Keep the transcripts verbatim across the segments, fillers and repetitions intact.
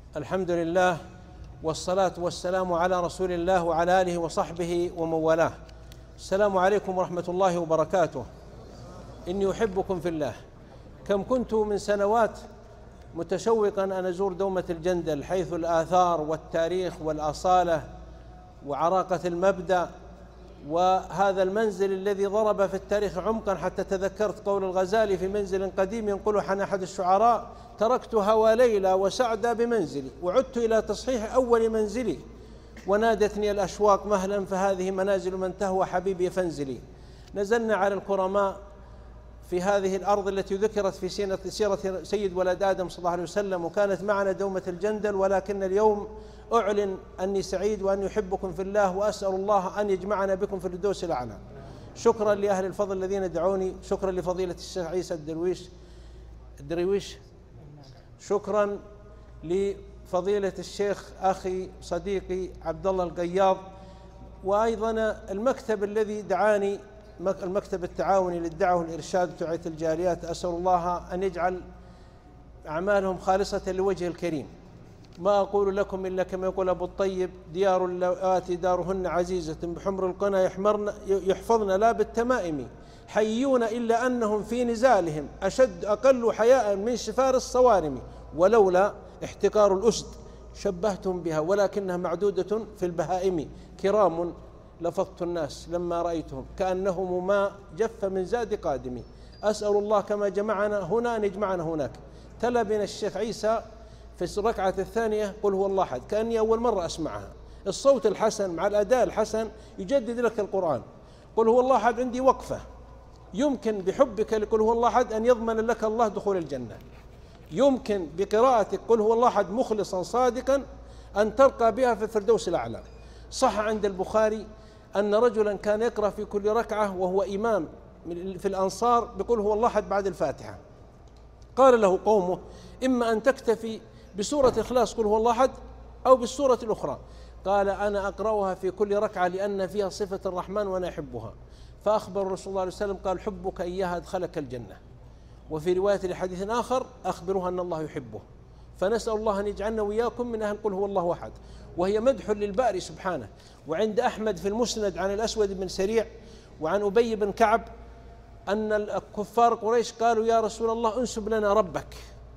الحمد لله والصلاة والسلام على رسول الله وعلى آله وصحبه ومن والاه. السلام عليكم ورحمة الله وبركاته. إني أحبكم في الله. كم كنت من سنوات متشوقا أن أزور دومة الجندل، حيث الآثار والتاريخ والأصالة وعراقة المبدأ، وهذا المنزل الذي ضرب في التاريخ عمقا، حتى تذكرت قول الغزالي في منزل قديم ينقله عن أحد الشعراء: تركت هوى ليلى وسعدى بمنزلي وعدت إلى تصحيح أول منزلي، ونادتني الأشواق مهلا فهذه منازل من تهوى حبيبي فانزلي. نزلنا على الكرماء في هذه الأرض التي ذكرت في سيرة سيد ولد آدم صلى الله عليه وسلم، وكانت معنا دومة الجندل، ولكن اليوم أعلن أني سعيد وأني أحبكم في الله، وأسأل الله أن يجمعنا بكم في الفردوس الأعلى. شكرا لأهل الفضل الذين دعوني، شكرا لفضيلة الشيخ عيسى الدرويش الدرويش شكرا لفضيلة الشيخ أخي صديقي عبد الله القياض، وأيضا المكتب الذي دعاني، المكتب التعاوني للدعوة والإرشاد وتوعية الجاليات. أسأل الله أن يجعل أعمالهم خالصة لوجه الكريم. ما أقول لكم إلا كما يقول أبو الطيب: ديار اللوآت دارهن عزيزة بحمر القنا يحمرن يحفظن لا بالتمائم، حيون إلا أنهم في نزالهم أشد أقل حياء من شفار الصوارم، ولولا احتقار الأسد شبهتهم بها ولكنها معدودة في البهائم، كرام لفظت الناس لما رأيتهم كأنهم ما جف من زاد قادم. أسأل الله كما جمعنا هنا أن يجمعنا هناك. تلا بنا الشيخ عيسى في الركعة الثانية قل هو الله أحد، كأني أول مرة أسمعها. الصوت الحسن مع الأداء الحسن يجدد لك القرآن. قل هو الله أحد عندي وقفة، يمكن بحبك لقل هو الله أحد أن يضمن لك الله دخول الجنة، يمكن بقراءتك قل هو الله أحد مخلصا صادقا أن ترقى بها في الفردوس الأعلى. صح عند البخاري أن رجلا كان يقرأ في كل ركعة وهو إمام في الأنصار بقل هو الله أحد بعد الفاتحة. قال له قومه: إما أن تكتفي بسورة إخلاص قل هو الله أحد أو بالسورة الأخرى. قال: أنا أقرأها في كل ركعة لأن فيها صفة الرحمن وأنا أحبها. فأخبر الرسول صلى الله عليه وسلم قال: حبك إياها أدخلك الجنة. وفي رواية لحديث آخر: أخبرها أن الله يحبه. فنسأل الله أن يجعلنا وإياكم من أهل قل هو الله أحد، وهي مدح للباري سبحانه. وعند أحمد في المسند عن الأسود بن سريع وعن أبي بن كعب أن الكفار قريش قالوا: يا رسول الله انسب لنا ربك،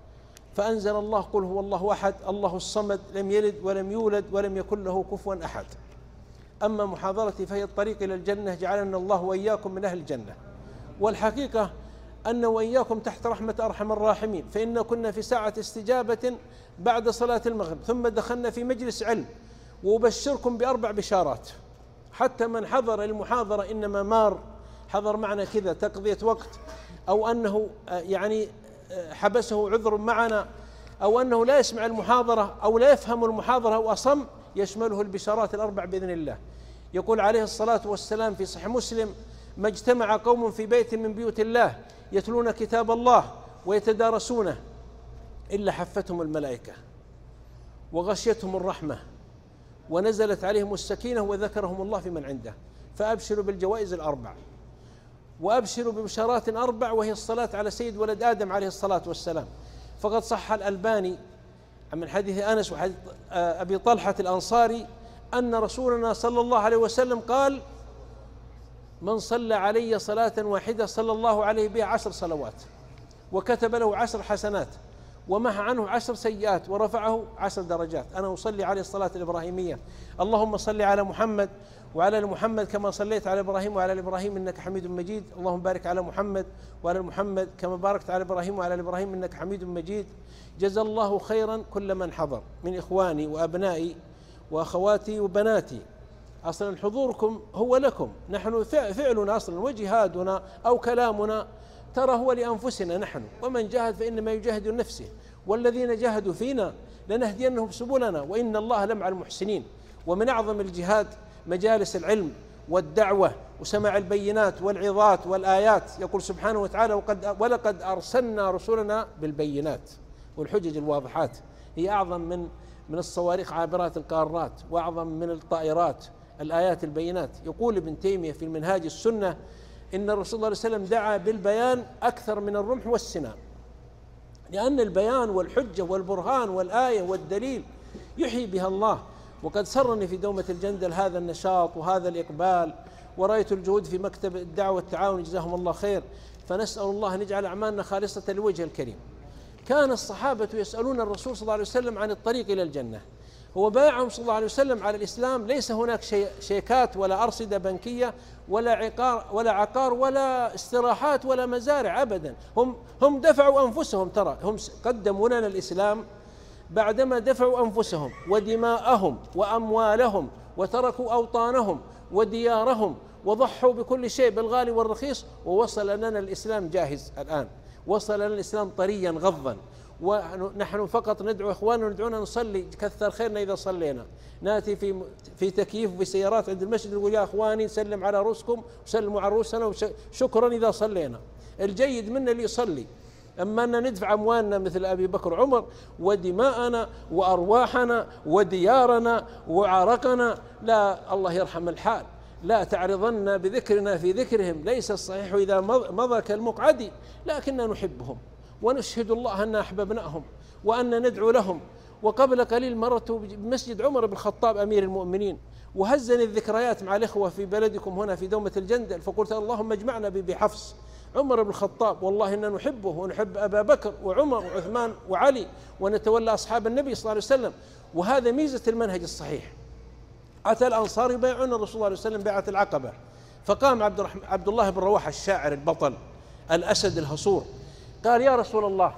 فأنزل الله قل هو الله أحد الله الصمد لم يلد ولم يولد ولم يكن له كفوا أحد. أما محاضرتي فهي الطريق إلى الجنة، جعلنا الله وإياكم من أهل الجنة. والحقيقة أن وإياكم تحت رحمة أرحم الراحمين، فإن كنا في ساعة استجابة بعد صلاة المغرب، ثم دخلنا في مجلس علم. وأبشركم بأربع بشارات، حتى من حضر المحاضرة إنما مار حضر معنا كذا تقضية وقت، أو أنه يعني حبسه عذر معنا، أو أنه لا يسمع المحاضرة أو لا يفهم المحاضرة وأصم، يشمله البشارات الأربع بإذن الله. يقول عليه الصلاة والسلام في صحيح مسلم: ما اجتمع قوم في بيت من بيوت الله يتلون كتاب الله ويتدارسونه إلا حفتهم الملائكة وغشيتهم الرحمة ونزلت عليهم السكينة وذكرهم الله في من عنده. فأبشروا بالجوائز الأربع، وأبشروا ببشارات أربع، وهي الصلاة على سيد ولد آدم عليه الصلاة والسلام. فقد صح الألباني من حديث أنس وحديث أبي طلحة الأنصاري أن رسولنا صلى الله عليه وسلم قال: من صلى علي صلاة واحدة صلى الله عليه بها عشر صلوات، وكتب له عشر حسنات، ومحى عنه عشر سيئات، ورفعه عشر درجات. أنا أصلي عليه الصلاة الإبراهيمية: اللهم صل على محمد وعلى ال محمد كما صليت على إبراهيم وعلى ال إبراهيم إنك حميد مجيد، اللهم بارك على محمد وعلى محمد كما باركت على إبراهيم وعلى ال إبراهيم إنك حميد مجيد. جزا الله خيرا كل من حضر من إخواني وأبنائي وأخواتي وبناتي. أصلا حضوركم هو لكم، نحن فعلنا أصلا وجهادنا أو كلامنا ترى هو لأنفسنا نحن، ومن جاهد فإنما يجاهد لنفسه، والذين جاهدوا فينا لنهدينهم سبلنا وإن الله لمع المحسنين. ومن أعظم الجهاد مجالس العلم والدعوة وسماع البينات والعظات والآيات. يقول سبحانه وتعالى: وقد ولقد أرسلنا رسلنا بالبينات والحجج الواضحات. هي أعظم من من الصواريخ عابرات القارات، وأعظم من الطائرات الآيات البينات. يقول ابن تيمية في المنهاج السنة: إن الرسول صلى الله عليه وسلم دعا بالبيان أكثر من الرمح والسنان، لأن البيان والحجة والبرهان والآية والدليل يحيي بها الله. وقد سرني في دومة الجندل هذا النشاط وهذا الإقبال، ورأيت الجهود في مكتب الدعوة والتعاون جزاهم الله خير، فنسأل الله أن يجعل أعمالنا خالصة لوجه الكريم. كان الصحابة يسألون الرسول صلى الله عليه وسلم عن الطريق إلى الجنة، هو بايعهم صلى الله عليه وسلم على الإسلام. ليس هناك شي شيكات ولا أرصدة بنكية ولا عقار ولا عقار ولا استراحات ولا مزارع أبدا، هم هم دفعوا أنفسهم، ترى هم قدموا لنا الإسلام بعدما دفعوا أنفسهم ودماءهم وأموالهم وتركوا أوطانهم وديارهم وضحوا بكل شيء بالغالي والرخيص، ووصل لنا الإسلام جاهز الآن، وصل لنا الإسلام طريا غضا. ونحن فقط ندعو إخواننا وندعونا نصلي، كثر خيرنا إذا صلينا، نأتي في في تكييف وفي سيارات عند المسجد نقول يا إخواني سلم على رؤوسكم وسلموا على رؤوسنا وشكرا إذا صلينا. الجيد منا اللي يصلي، أما أن ندفع أموالنا مثل أبي بكر وعمر ودماءنا وأرواحنا وديارنا وعرقنا، لا، الله يرحم الحال. لا تعرضن بذكرنا في ذكرهم، ليس الصحيح إذا مضى كالمقعد، لكننا نحبهم ونشهد الله أن أحببناهم وأن ندعو لهم. وقبل قليل مرت بمسجد عمر بن الخطاب أمير المؤمنين، وهزني الذكريات مع الإخوة في بلدكم هنا في دومة الجندل، فقلت اللهم اجمعنا بحفص عمر بن الخطاب، والله إننا نحبه ونحب أبا بكر وعمر وعثمان وعلي ونتولى أصحاب النبي صلى الله عليه وسلم. وهذا ميزة المنهج الصحيح. أتى الأنصار يبايعون الرسول صلى الله عليه وسلم بيعة العقبة، فقام عبد, عبد الله بن رواحة الشاعر البطل الأسد الهصور قال يا رسول الله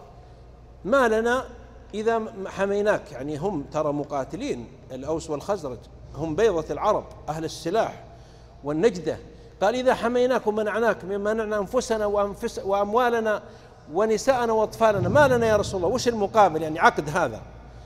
ما لنا إذا حميناك، يعني هم ترى مقاتلين، الأوس والخزرج هم بيضة العرب أهل السلاح والنجدة، قال إذا حميناك ومنعناك مما منعنا أنفسنا وأنفس وأموالنا ونساءنا وأطفالنا، ما لنا يا رسول الله، وش المقابل يعني عقد هذا؟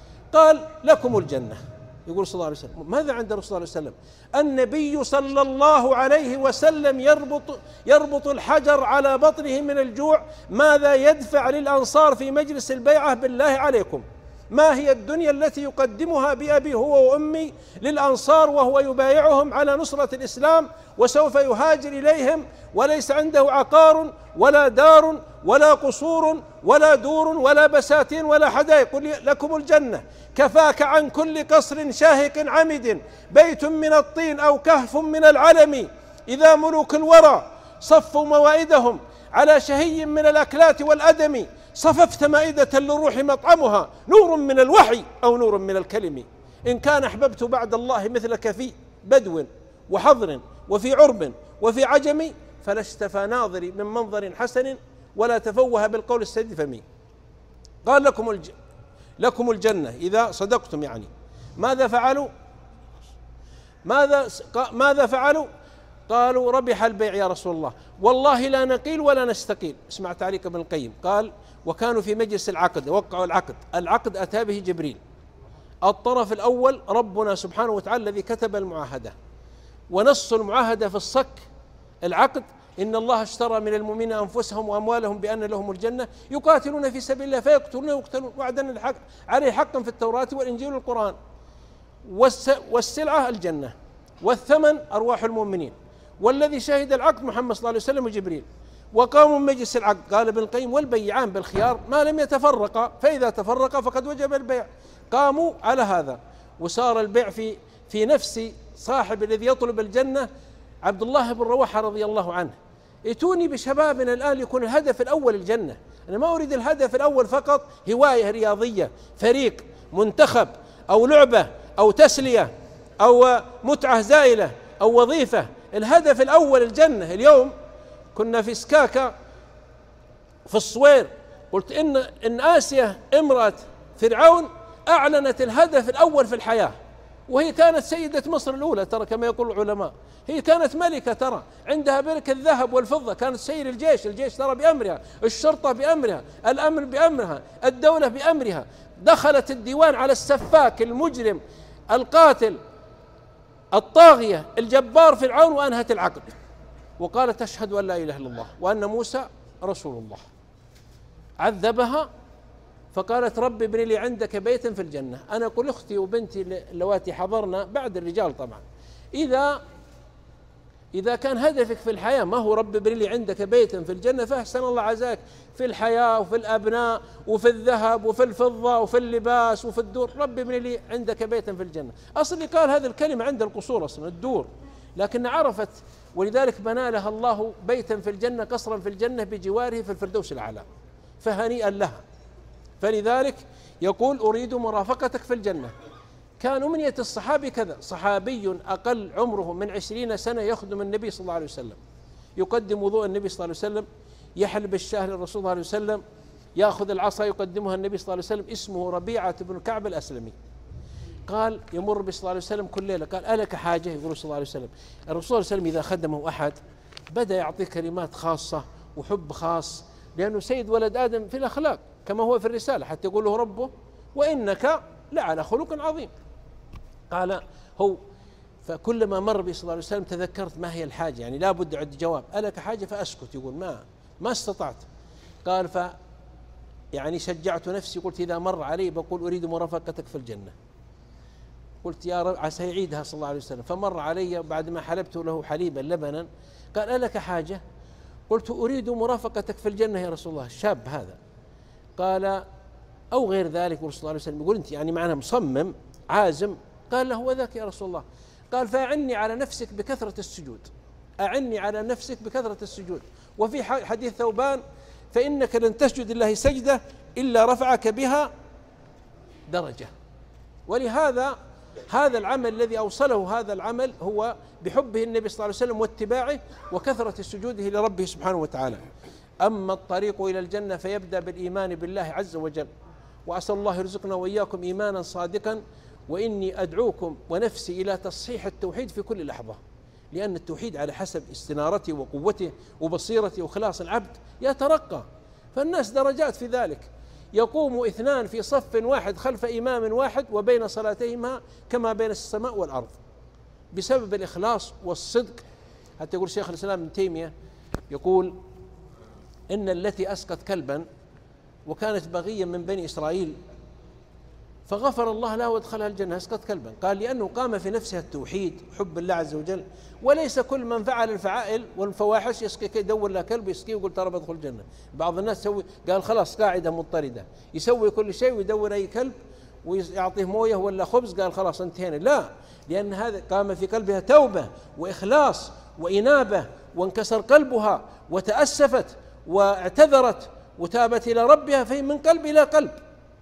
قال لكم الجنة. يقول صلى الله عليه وسلم، ماذا عند الرسول صلى الله عليه وسلم؟ النبي صلى الله عليه وسلم يربط يربط الحجر على بطنه من الجوع، ماذا يدفع للأنصار في مجلس البيعة بالله عليكم؟ ما هي الدنيا التي يقدمها بأبي هو وأمي للأنصار وهو يبايعهم على نصرة الإسلام، وسوف يهاجر إليهم وليس عنده عقار ولا دار ولا قصور ولا دور ولا بساتين ولا حدائق، قل لكم الجنة كفاك عن كل قصر شاهق عمد، بيت من الطين أو كهف من العلم، إذا ملوك الورى صفوا موائدهم على شهي من الأكلات والأدم، صففت مائدة للروح مطعمها نور من الوحي أو نور من الكلم، إن كان أحببت بعد الله مثلك في بدو وحضر وفي عرب وفي عجم، فلا اشتفى ناظري من منظر حسن ولا تفوه بالقول السديد فمي. قال لكم الج... لكم الجنة إذا صدقتم، يعني ماذا فعلوا؟ ماذا ماذا فعلوا؟ قالوا ربح البيع يا رسول الله، والله لا نقيل ولا نستقيل. اسمع تعليق ابن القيم، قال وكانوا في مجلس العقد، وقعوا العقد، العقد أتى به جبريل، الطرف الأول ربنا سبحانه وتعالى الذي كتب المعاهدة، ونص المعاهدة في الصك العقد إن الله اشترى من المؤمنين أنفسهم وأموالهم بأن لهم الجنة يقاتلون في سبيل الله فيقتلون ويقتلون وعدا الحق عليه حقا في التوراة والإنجيل والقرآن، والسلعة الجنة والثمن أرواح المؤمنين، والذي شهد العقد محمد صلى الله عليه وسلم وجبريل. وقاموا من مجلس العقد، قال ابن القيم والبيعان بالخيار ما لم يتفرقا، فإذا تفرقا فقد وجب البيع. قاموا على هذا، وصار البيع في في نفس صاحب الذي يطلب الجنة عبد الله بن رواحة رضي الله عنه. ائتوني بشبابنا الآن يكون الهدف الأول الجنة، أنا ما أريد الهدف الأول فقط هواية رياضية، فريق، منتخب، أو لعبة، أو تسلية، أو متعة زائلة، أو وظيفة. الهدف الأول الجنة. اليوم كنا في سكاكا في الصوير، قلت إن إن آسيا امرأة فرعون أعلنت الهدف الأول في الحياة، وهي كانت سيدة مصر الأولى ترى كما يقول العلماء، هي كانت ملكة ترى، عندها بركة الذهب والفضة، كانت سير الجيش، الجيش ترى بأمرها، الشرطة بأمرها، الأمن بأمرها، الدولة بأمرها. دخلت الديوان على السفاك المجرم القاتل الطاغية الجبار فرعون وأنهت العقد، وقالت أشهد أن لا إله إلا الله وأن موسى رسول الله. عذبها فقالت رب ابن لي عندك بيتا في الجنة. أنا أقول أختي وبنتي اللواتي حضرنا بعد الرجال طبعا، إذا إذا كان هدفك في الحياة ما هو رب ابن لي عندك بيتا في الجنة، فأحسن الله عزاك في الحياة وفي الأبناء وفي الذهب وفي الفضة وفي اللباس وفي الدور، رب ابن لي عندك بيتا في الجنة. أصل قال هذه الكلمة عند القصور أصلا الدور، لكن عرفت، ولذلك بنى لها الله بيتا في الجنة، قصرا في الجنة بجواره في الفردوس الأعلى، فهنيئا لها. فلذلك يقول أريد مرافقتك في الجنة. كان أمنية الصحابي كذا، صحابي أقل عمره من عشرين سنة يخدم النبي صلى الله عليه وسلم، يقدم وضوء النبي صلى الله عليه وسلم، يحلب الشاه للرسول صلى الله عليه وسلم، يأخذ العصا يقدمها النبي صلى الله عليه وسلم. اسمه ربيعة بن كعب الأسلمي. قال يمر بصلى الله عليه وسلم كل ليلة، قال ألك حاجة؟ يقول صلى الله عليه وسلم. الرسول صلى الله عليه وسلم إذا خدمه أحد بدأ يعطيه كلمات خاصة وحب خاص، لأنه سيد ولد آدم في الأخلاق كما هو في الرسالة، حتى يقول له ربه وإنك لعلى خلق عظيم. قال هو، فكلما مر بي صلى الله عليه وسلم تذكرت ما هي الحاجة، يعني لا بد عد جواب، ألك حاجة؟ فأسكت، يقول ما ما استطعت. قال ف يعني شجعت نفسي، قلت إذا مر علي بقول أريد مرافقتك في الجنة. قلت يا رب عسى يعيدها صلى الله عليه وسلم. فمر علي بعد ما حلبت له حليبا لبنا، قال ألك حاجة؟ قلت أريد مرافقتك في الجنة يا رسول الله. الشاب هذا قال أو غير ذلك. رسول الله صلى الله عليه وسلم يقول أنت يعني معناه مصمم عازم؟ قال له هو ذاك يا رسول الله. قال فأعني على نفسك بكثرة السجود، أعني على نفسك بكثرة السجود. وفي حديث ثوبان فإنك لن تسجد لله سجدة إلا رفعك بها درجة. ولهذا هذا العمل الذي أوصله هذا العمل هو بحبه النبي صلى الله عليه وسلم واتباعه وكثرة سجوده لربه سبحانه وتعالى. أما الطريق إلى الجنة فيبدأ بالإيمان بالله عز وجل، وأسأل الله يرزقنا وإياكم إيمانا صادقا. وإني أدعوكم ونفسي إلى تصحيح التوحيد في كل لحظة، لأن التوحيد على حسب استنارته وقوته وبصيرته وخلاص العبد يترقى، فالناس درجات في ذلك. يقوم اثنان في صف واحد خلف إمام واحد وبين صلاتهما كما بين السماء والأرض، بسبب الإخلاص والصدق. حتى يقول شيخ الإسلام ابن تيمية يقول إن التي أسقت كلبا وكانت بغيا من بني إسرائيل فغفر الله له وادخلها الجنة، أسقط كلبا. قال لأنه قام في نفسها التوحيد وحب الله عز وجل، وليس كل من فعل الفعائل والفواحش يسقي يدور له كلب يسقيه ويقول ترى بدخل الجنة. بعض الناس يسوي، قال خلاص قاعدة مضطردة، يسوي كل شيء ويدور أي كلب ويعطيه مويه ولا خبز، قال خلاص انتهينا. لا، لأن هذا قام في قلبها توبة وإخلاص وإنابة، وانكسر قلبها وتأسفت واعتذرت وتابت إلى ربها، فهي من قلب إلى قلب.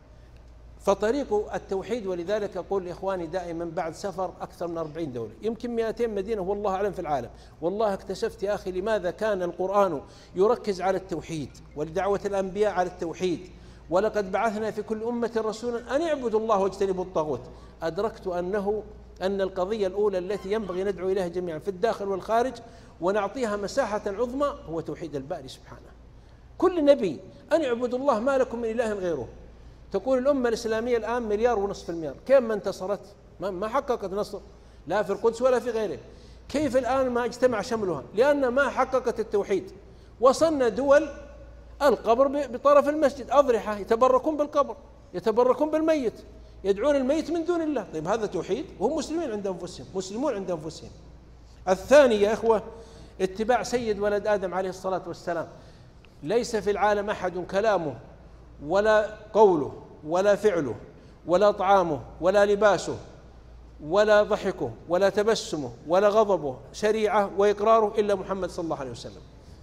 فطريق التوحيد، ولذلك أقول لإخواني دائما بعد سفر أكثر من أربعين دولة يمكن مئتين مدينة والله أعلم في العالم، والله اكتشفت يا أخي لماذا كان القرآن يركز على التوحيد ولدعوة الأنبياء على التوحيد. ولقد بعثنا في كل أمة رسولا أن اعبدوا الله واجتنبوا الطاغوت. أدركت أنه أن القضية الأولى التي ينبغي ندعو إليها جميعا في الداخل والخارج ونعطيها مساحة عظمى هو توحيد الباري سبحانه. كل نبي أن اعبدوا الله ما لكم من إله غيره. تقول الأمة الإسلامية الآن مليار ونصف المليار، كيف ما انتصرت؟ ما حققت نصر لا في القدس ولا في غيره. كيف الآن ما اجتمع شملها؟ لأن ما حققت التوحيد. وصلنا دول القبر بطرف المسجد، أضرحة يتبركون بالقبر، يتبركون بالميت، يدعون الميت من دون الله. طيب هذا توحيد؟ وهم مسلمين عند أنفسهم، مسلمون عند أنفسهم. الثاني يا إخوة اتباع سيد ولد آدم عليه الصلاة والسلام. ليس في العالم أحد كلامه ولا قوله ولا فعله ولا طعامه ولا لباسه ولا ضحكه ولا تبسمه ولا غضبه شريعة وإقراره إلا محمد صلى الله عليه وسلم.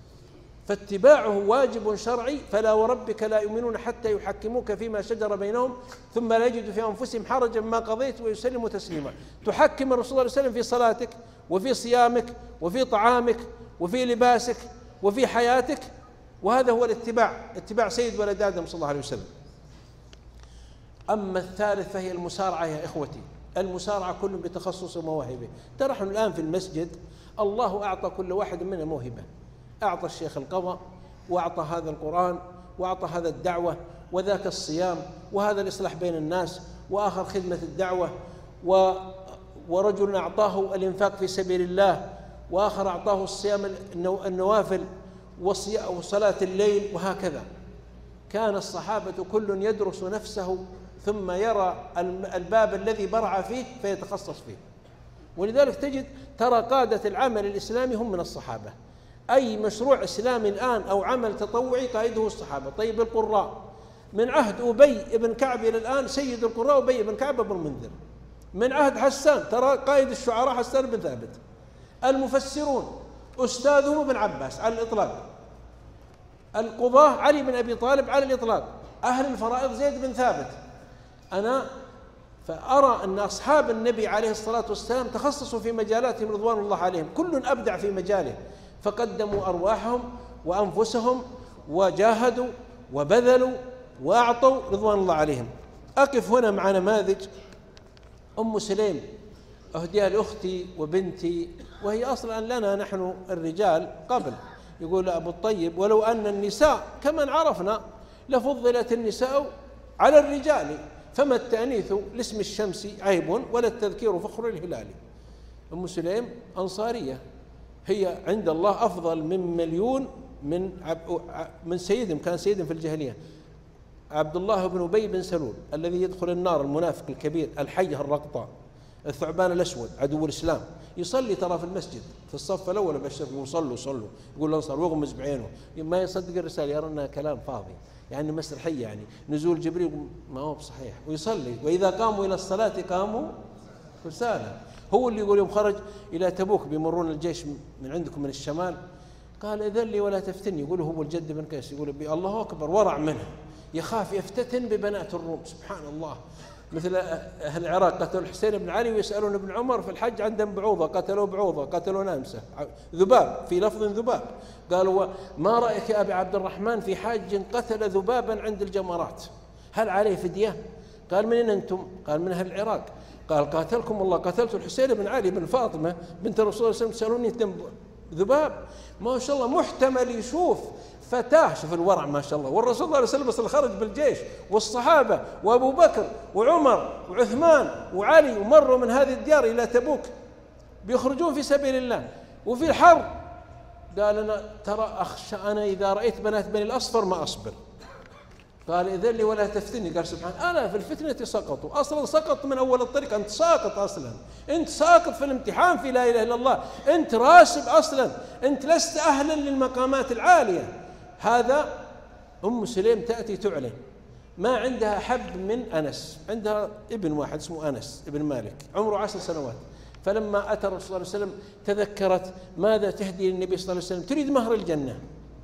فاتباعه واجب شرعي. فلا وربك لا يؤمنون حتى يحكموك فيما شجر بينهم ثم لا يجدوا في أنفسهم حرجا ما قضيت ويسلموا تسليما. تحكم الرسول صلى الله عليه وسلم في صلاتك وفي صيامك وفي طعامك وفي لباسك وفي حياتك، وهذا هو الاتباع، اتباع سيد ولد آدم صلى الله عليه وسلم. أما الثالث فهي المسارعة يا إخوتي، المسارعة كل بتخصص ومواهبه. ترى نحن الآن في المسجد الله أعطى كل واحد منا موهبة، أعطى الشيخ القضاء وأعطى هذا القرآن وأعطى هذا الدعوة وذاك الصيام وهذا الإصلاح بين الناس وآخر خدمة الدعوة، و ورجل أعطاه الإنفاق في سبيل الله وآخر أعطاه الصيام النوافل وصلاة الليل، وهكذا. كان الصحابة كل يدرس نفسه ثم يرى الباب الذي برع فيه فيتخصص فيه. ولذلك تجد ترى قادة العمل الإسلامي هم من الصحابة. أي مشروع إسلامي الآن أو عمل تطوعي قائده الصحابة. طيب القراء من عهد أبي بن كعب إلى الآن سيد القراء أبي بن كعب بن المنذر. من عهد حسان ترى قائد الشعراء حسان بن ثابت. المفسرون أستاذهم ابن عباس على الإطلاق. القضاة علي بن أبي طالب على الإطلاق. أهل الفرائض زيد بن ثابت. أنا فأرى أن أصحاب النبي عليه الصلاة والسلام تخصصوا في مجالاتهم رضوان الله عليهم، كل أبدع في مجاله، فقدموا أرواحهم وأنفسهم وجاهدوا وبذلوا وأعطوا رضوان الله عليهم. أقف هنا مع نماذج. أم سليم أهديها لأختي وبنتي، وهي أصلا لنا نحن الرجال قبل. يقول أبو الطيب: ولو أن النساء كمن عرفنا لفضلت النساء على الرجال، فما التأنيث لاسم الشمس عيب ولا التذكير فخر الهلال. أم سليم أنصارية، هي عند الله أفضل من مليون من من سيدهم، كان سيدهم في الجاهلية عبد الله بن أبي بن سلول الذي يدخل النار، المنافق الكبير الحية الرقطاء الثعبان الأسود عدو الإسلام، يصلي ترى في المسجد في الصف الأول بشر يقول صلوا صلوا، يقول الأنصار ويغمز بعينه، ما يصدق الرسالة، يرى أنها كلام فاضي، يعني مسرحية، يعني نزول جبريل ما هو بصحيح، ويصلي. وإذا قاموا إلى الصلاة قاموا كسالى. هو اللي يقول يوم خرج إلى تبوك بيمرون الجيش من عندكم من الشمال، قال إذن لي ولا تفتني. يقول هو الجد بن قيس، يقول الله أكبر، ورع منه، يخاف يفتتن ببنات الروم. سبحان الله. مثل أهل العراق قتلوا الحسين بن علي ويسألون ابن عمر في الحج عندهم بعوضة، قتلوا بعوضة، قتلوا نامسة، ذباب، في لفظ ذباب. قالوا ما رأيك يا أبي عبد الرحمن في حاج قتل ذبابا عند الجمرات، هل عليه فدية؟ قال من أين أنتم؟ قال من أهل العراق. قال قاتلكم الله، قتلت الحسين بن علي بن فاطمة بنت الرسول صلى الله عليه وسلم، تسألوني ذباب؟ ما شاء الله محتمل يشوف فتاة، شوف الورع ما شاء الله. والرسول صلى الله عليه وسلم أصلا خرج بالجيش، والصحابة وأبو بكر وعمر وعثمان وعلي، ومروا من هذه الديار إلى تبوك بيخرجون في سبيل الله وفي الحرب. قال أنا ترى أخشى أنا إذا رأيت بنات بني الأصفر ما أصبر. قال إذن لي ولا تفتني. قال سبحان أنا في الفتنة سقطوا، أصلا سقط من أول الطريق، أنت ساقط أصلا، أنت ساقط في الامتحان في لا إله إلا الله، أنت راسب أصلا، أنت لست أهلا للمقامات العالية. هذا أم سليم تأتي تعلن، ما عندها حب من أنس، عندها ابن واحد اسمه أنس ابن مالك عمره عشر سنوات. فلما أتى الرسول صلى الله عليه وسلم تذكرت ماذا تهدي للنبي صلى الله عليه وسلم، تريد مهر الجنة،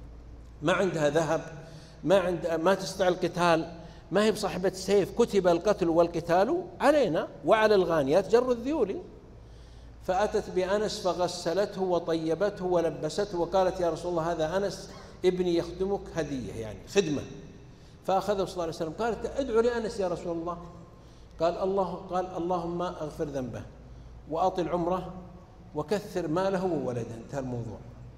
ما عندها ذهب، ما عند ما تستطيع القتال، ما هي بصاحبة سيف، كتب القتل والقتال علينا وعلى الغانيات جر الذيول. فأتت بأنس فغسلته وطيبته ولبسته وقالت يا رسول الله هذا أنس ابني يخدمك هدية، يعني خدمة. فأخذه صلى الله عليه وسلم، قالت ادعو لأنس يا رسول الله. قال الله قال اللهم اغفر ذنبه وأطل عمره وكثر ماله وولده. انتهى الموضوع.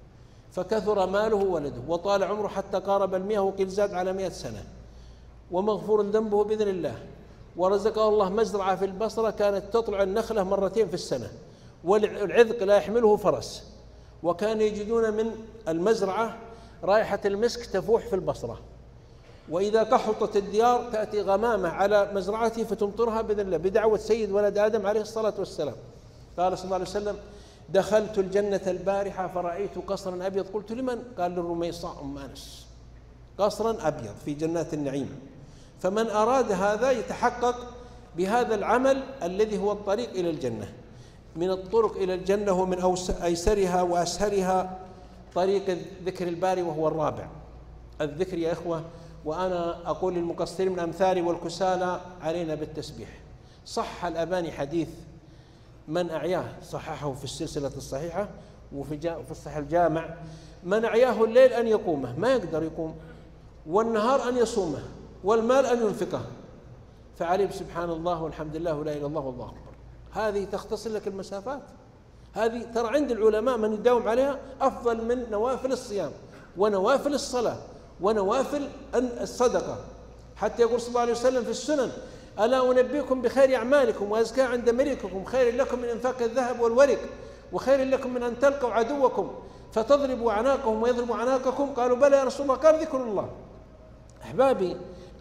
فكثر ماله وولده وطال عمره حتى قارب المئة، وقيل زاد على مئة سنة، ومغفور ذنبه بإذن الله. ورزقه الله مزرعة في البصرة كانت تطلع النخلة مرتين في السنة، والعذق لا يحمله فرس، وكانوا يجدون من المزرعة رائحة المسك تفوح في البصرة، وإذا قحطت الديار تأتي غمامة على مزرعته فتمطرها بإذن الله بدعوة سيد ولد آدم عليه الصلاة والسلام. قال صلى الله عليه وسلم دخلت الجنة البارحة فرأيت قصرا أبيض، قلت لمن؟ قال للرميصاء أم أنس، قصرا أبيض في جنات النعيم. فمن أراد هذا يتحقق بهذا العمل الذي هو الطريق إلى الجنة. من الطرق إلى الجنة ومن أيسرها وأسهلها طريق ذكر الباري، وهو الرابع. الذكر يا إخوة، وأنا أقول للمقصرين من أمثالي والكسالى علينا بالتسبيح. صح الأباني حديث من أعياه، صححه في السلسلة الصحيحة وفي في الصحيح الجامع، من أعياه الليل أن يقومه، ما يقدر يقوم، والنهار أن يصومه، والمال أن ينفقه، فعليه سبحان الله والحمد لله ولا إله إلا الله والله أكبر. هذه تختصر لك المسافات. هذه ترى عند العلماء من يداوم عليها أفضل من نوافل الصيام ونوافل الصلاة ونوافل الصدقة. حتى يقول صلى الله عليه وسلم في السنن ألا أنبئكم بخير أعمالكم وأزكى عند ملككم، خير لكم من إنفاق الذهب والورق، وخير لكم من أن تلقوا عدوكم فتضربوا أعناقهم ويضربوا أعناقكم. قالوا بلى يا رسول الله، قال ذكر الله. أحبابي،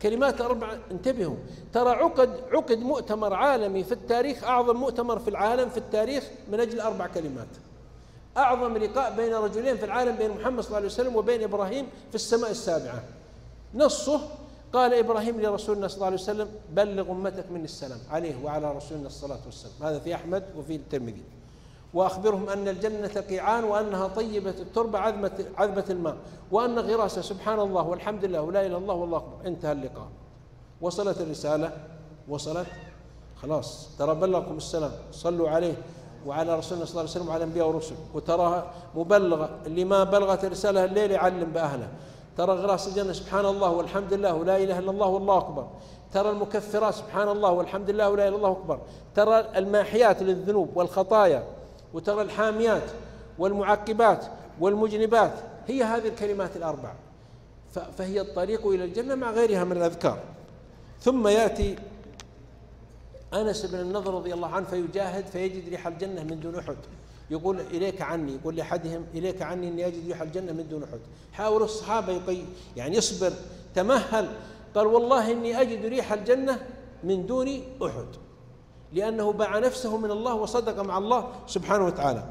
كلمات أربعة انتبهوا، ترى عقد عقد مؤتمر عالمي في التاريخ، أعظم مؤتمر في العالم في التاريخ من أجل أربع كلمات. أعظم لقاء بين رجلين في العالم، بين محمد صلى الله عليه وسلم وبين إبراهيم في السماء السابعة. نصه قال إبراهيم لرسولنا صلى الله عليه وسلم: بلغ أمتك مني السلام، عليه وعلى رسولنا الصلاة والسلام. هذا في أحمد وفي الترمذي. وأخبرهم أن الجنة قيعان وأنها طيبة التربة عذبة عذبة الماء، وأن غراسة سبحان الله والحمد لله ولا إله إلا الله والله أكبر. انتهى اللقاء. وصلت الرسالة؟ وصلت؟ خلاص، ترى بلغكم السلام، صلوا عليه وعلى رسولنا صلى الله عليه وسلم وعلى الأنبياء والرسل. وتراها مبلغة، اللي ما بلغت الرسالة الليل يعلم بأهله. ترى غراس الجنة سبحان الله والحمد لله ولا إله إلا الله والله أكبر. ترى المكفرات سبحان الله والحمد لله ولا إله إلا الله أكبر. ترى الماحيات للذنوب والخطايا، وترى الحاميات والمعقبات والمجنبات. هي هذه الكلمات الأربع، فهي الطريق إلى الجنة مع غيرها من الأذكار. ثم يأتي أنس بن النضر رضي الله عنه فيجاهد فيجد ريح الجنة من دون أحد. يقول: إليك عني، يقول لأحدهم: إليك عني إني أجد ريح الجنة من دون أحد. حاولوا الصحابة يقي يعني يصبر، تمهل، قال: والله إني أجد ريح الجنة من دون أحد، لأنه باع نفسه من الله وصدق مع الله سبحانه وتعالى.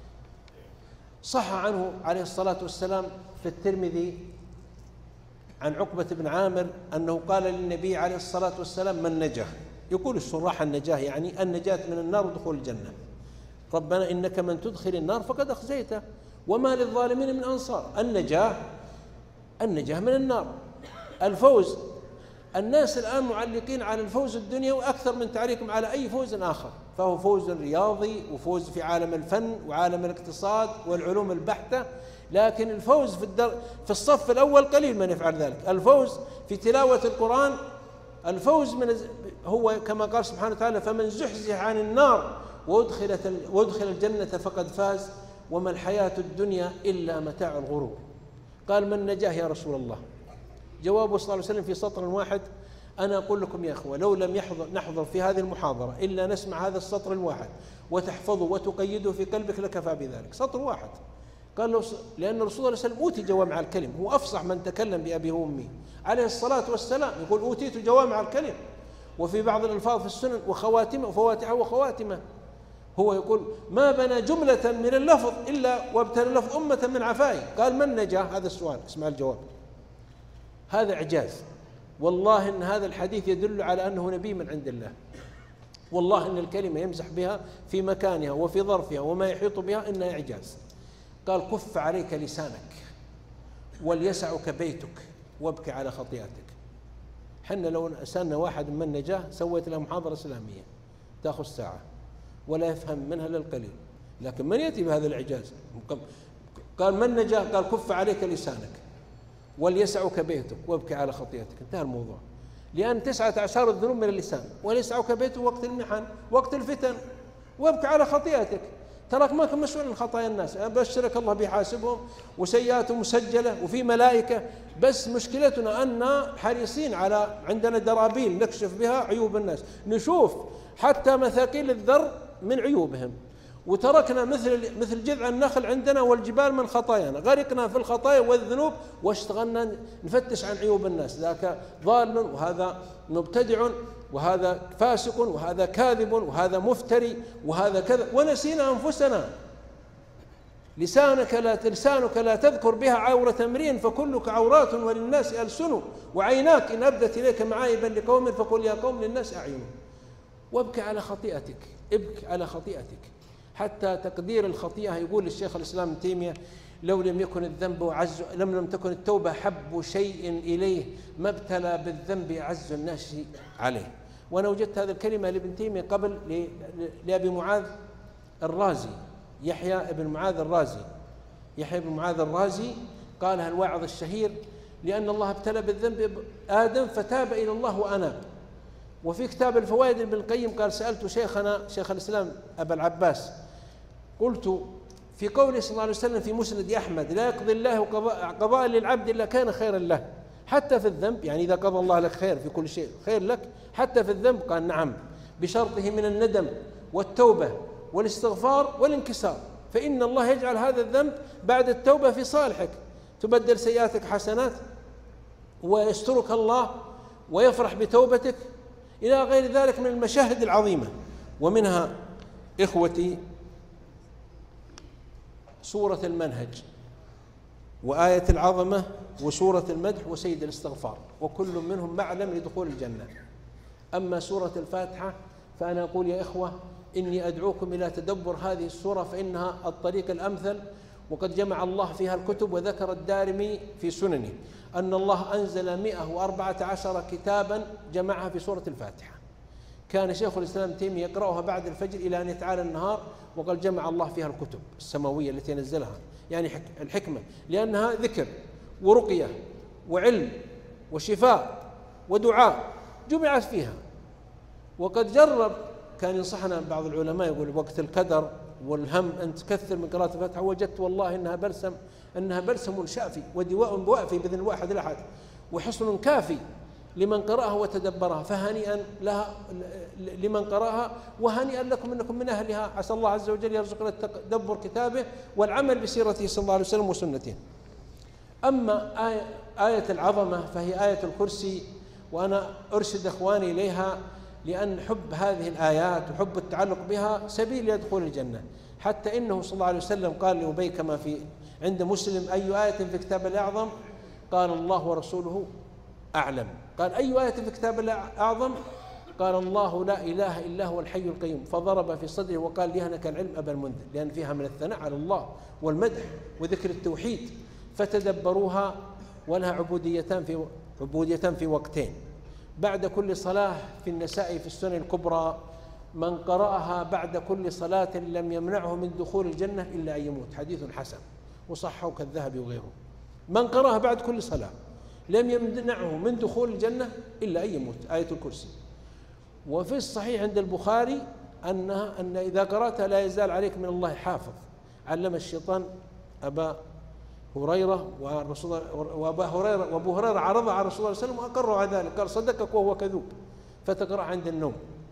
صح عنه عليه الصلاة والسلام في الترمذي عن عقبة بن عامر أنه قال للنبي عليه الصلاة والسلام: من نجاه؟ يقول الشراح النجاه يعني النجاة من النار ودخول الجنة. ربنا إنك من تدخل النار فقد أخزيته وما للظالمين من أنصار. النجاة النجاة من النار، الفوز. الناس الآن معلقين على الفوز الدنيوي أكثر من تعليقهم على أي فوز آخر، فهو فوز رياضي وفوز في عالم الفن وعالم الاقتصاد والعلوم البحتة، لكن الفوز في الدر في الصف الأول قليل من يفعل ذلك. الفوز في تلاوة القرآن، الفوز من هو كما قال سبحانه وتعالى: فمن زحزح عن النار وادخلت وادخل الجنة فقد فاز وما الحياة الدنيا إلا متاع الغرور. قال: من نجاه يا رسول الله؟ جوابه صلى الله عليه وسلم في سطر واحد. أنا أقول لكم يا أخوة، لو لم يحضر نحضر في هذه المحاضرة إلا نسمع هذا السطر الواحد وتحفظه وتقيده في قلبك لكفى بذلك. سطر واحد. قال له: لأن الرسول صلى الله عليه وسلم أوتي جوامع الكلم، هو أفصح من تكلم بأبي وأمي عليه الصلاة والسلام. يقول: أوتيت جوامع الكلم. وفي بعض الألفاظ في السنن: وخواتمه وفواتحه وخواتمه. هو يقول: ما بنى جملة من اللفظ إلا وابتلى اللفظ أمة من عفائه. قال: من نجا؟ هذا السؤال، اسمع الجواب. هذا إعجاز. والله إن هذا الحديث يدل على أنه نبي من عند الله. والله إن الكلمة يمزح بها في مكانها وفي ظرفها وما يحيط بها إنها إعجاز. قال: كف عليك لسانك وليسعك بيتك وابكي على خطيئتك. حنا لو سألنا واحد من نجاه سويت له محاضرة إسلامية تأخذ ساعة ولا يفهم منها إلا القليل، لكن من يأتي بهذا الإعجاز؟ قال: من نجاه؟ قال: كف عليك لسانك وليسعك بيتك وابكي على خطيئتك. انتهى الموضوع. لأن تسعة أعشار الذنوب من اللسان، وليسعك بيتك وقت المحن وقت الفتن، وابكي على خطيئتك. تراك ما كنت مسؤول عن خطايا الناس، أبشرك الله بيحاسبهم وسيئاتهم مسجلة وفي ملائكة. بس مشكلتنا أن حريصين على عندنا درابيل نكشف بها عيوب الناس، نشوف حتى مثاقيل الذر من عيوبهم، وتركنا مثل مثل جذع النخل عندنا والجبال من خطايانا، غرقنا في الخطايا والذنوب واشتغلنا نفتش عن عيوب الناس. ذاك ضال وهذا مبتدع وهذا فاسق وهذا كاذب وهذا مفتري وهذا كذا، ونسينا أنفسنا. لسانك لا لسانك لا تذكر بها عورة امرئ فكلك عورات وللناس ألسن، وعيناك إن أبدت إليك معايبا لقوم فقل يا قوم للناس أعين. وابكي على خطيئتك، ابكي على خطيئتك. حتى تقدير الخطيئة يقول الشيخ الإسلام ابن تيمية: لو لم يكن الذنب عز لم لم تكن التوبة حب شيء إليه ما ابتلى بالذنب أعز الناس عليه. وأنا وجدت هذه الكلمة لابن تيمية قبل لأبي معاذ الرازي، يحيى بن معاذ الرازي يحيى بن معاذ الرازي قالها الواعظ الشهير: لأن الله ابتلى بالذنب آدم فتاب إلى الله وأناب. وفي كتاب الفوائد ابن القيم قال: سألت شيخنا شيخ الإسلام أبا العباس، قلت في قوله صلى الله عليه وسلم في مسند أحمد: لا يقضي الله قضاء للعبد إلا كان خيرا له، حتى في الذنب، يعني إذا قضى الله لك خير في كل شيء خير لك حتى في الذنب. قال: نعم، بشرطه من الندم والتوبة والاستغفار والانكسار، فإن الله يجعل هذا الذنب بعد التوبة في صالحك، تبدل سيئاتك حسنات ويسترك الله ويفرح بتوبتك، إلى غير ذلك من المشاهد العظيمة. ومنها إخوتي سورة المنهج وآية العظمة وسورة المدح وسيد الاستغفار، وكل منهم معلم لدخول الجنة. أما سورة الفاتحة فأنا أقول يا إخوة إني أدعوكم إلى تدبر هذه السورة، فإنها الطريق الأمثل، وقد جمع الله فيها الكتب. وذكر الدارمي في سننه أن الله أنزل مئة وأربعة عشر كتابا جمعها في سورة الفاتحة. كان شيخ الإسلام تيمية يقرأها بعد الفجر إلى أن يتعالى النهار، وقد جمع الله فيها الكتب السماوية التي نزلها، يعني الحكمة، لأنها ذكر ورقية وعلم وشفاء ودعاء جمعت فيها. وقد جرب، كان ينصحنا بعض العلماء يقول وقت الكدر والهم أن تكثر من قراءة الفاتحة، وجدت والله إنها بلسم أنها بلسم شافي ودواء بوافي بإذن الواحد الأحد، وحصن كافي لمن قرأها وتدبرها. فهنيئا لها لمن قرأها، وهنيئا لكم أنكم من أهلها. عسى الله عز وجل يرزقنا تدبر كتابه والعمل بسيرته صلى الله عليه وسلم وسنته. أما آية, آية العظمة فهي آية الكرسي، وأنا أرشد إخواني إليها، لأن حب هذه الآيات وحب التعلق بها سبيل يدخل الجنة. حتى إنه صلى الله عليه وسلم قال لأبي كما في عند مسلم: أي آية في كتاب الله أعظم؟ قال: الله ورسوله أعلم. قال: أي آية في كتاب الله أعظم؟ قال: الله لا إله إلا هو الحي القيوم. فضرب في صدره وقال: ليهنك العلم أبا المنذر، لأن فيها من الثناء على الله والمدح وذكر التوحيد. فتدبروها، ولها عبوديتان في عبوديتان في وقتين. بعد كل صلاة في النساء في السنن الكبرى: من قرأها بعد كل صلاة لم يمنعه من دخول الجنة إلا أن يموت. حديث حسن وصحه كالذهبي وغيره. من قرأها بعد كل صلاة لم يمنعه من دخول الجنة إلا أن يموت. آية الكرسي. وفي الصحيح عند البخاري أنها أن إذا قرأتها لا يزال عليك من الله حافظ. علم الشيطان أبا هريرة والرسول وأبا هريرة وأبو هريرة عرضها على رسول الله صلى الله عليه وسلم وأقروا على ذلك، قال: صدقك وهو كذوب. فتقرأ عند النوم.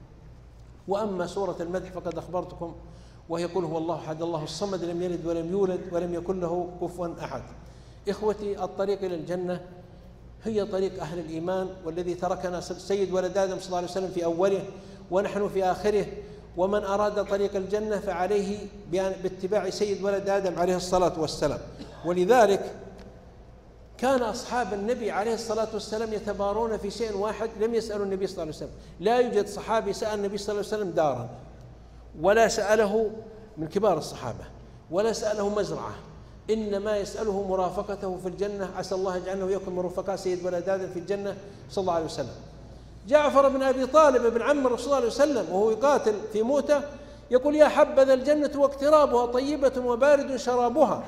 وأما سورة المدح فقد أخبرتكم، وهي قل هو الله أحد الله الصمد لم يلد ولم يولد ولم يكن له كفوا أحد. إخوتي، الطريق إلى الجنة هي طريق أهل الإيمان، والذي تركنا سيد ولد آدم صلى الله عليه وسلم في أوله ونحن في آخره. ومن أراد طريق الجنة فعليه باتباع سيد ولد آدم عليه الصلاة والسلام. ولذلك كان أصحاب النبي عليه الصلاة والسلام يتبارون في شيء واحد، لم يسألوا النبي صلى الله عليه وسلم. لا يوجد صحابي سأل النبي صلى الله عليه وسلم دارا، ولا سأله من كبار الصحابة، ولا سأله مزرعة، إنما يسأله مرافقته في الجنة. عسى الله يجعلنا ويكون من رفقاء سيد ولد آدم في الجنة صلى الله عليه وسلم. جعفر بن أبي طالب ابن عم الرسول صلى الله عليه وسلم وهو يقاتل في موته يقول: يا حبذا الجنة واقترابها طيبة وبارد شرابها.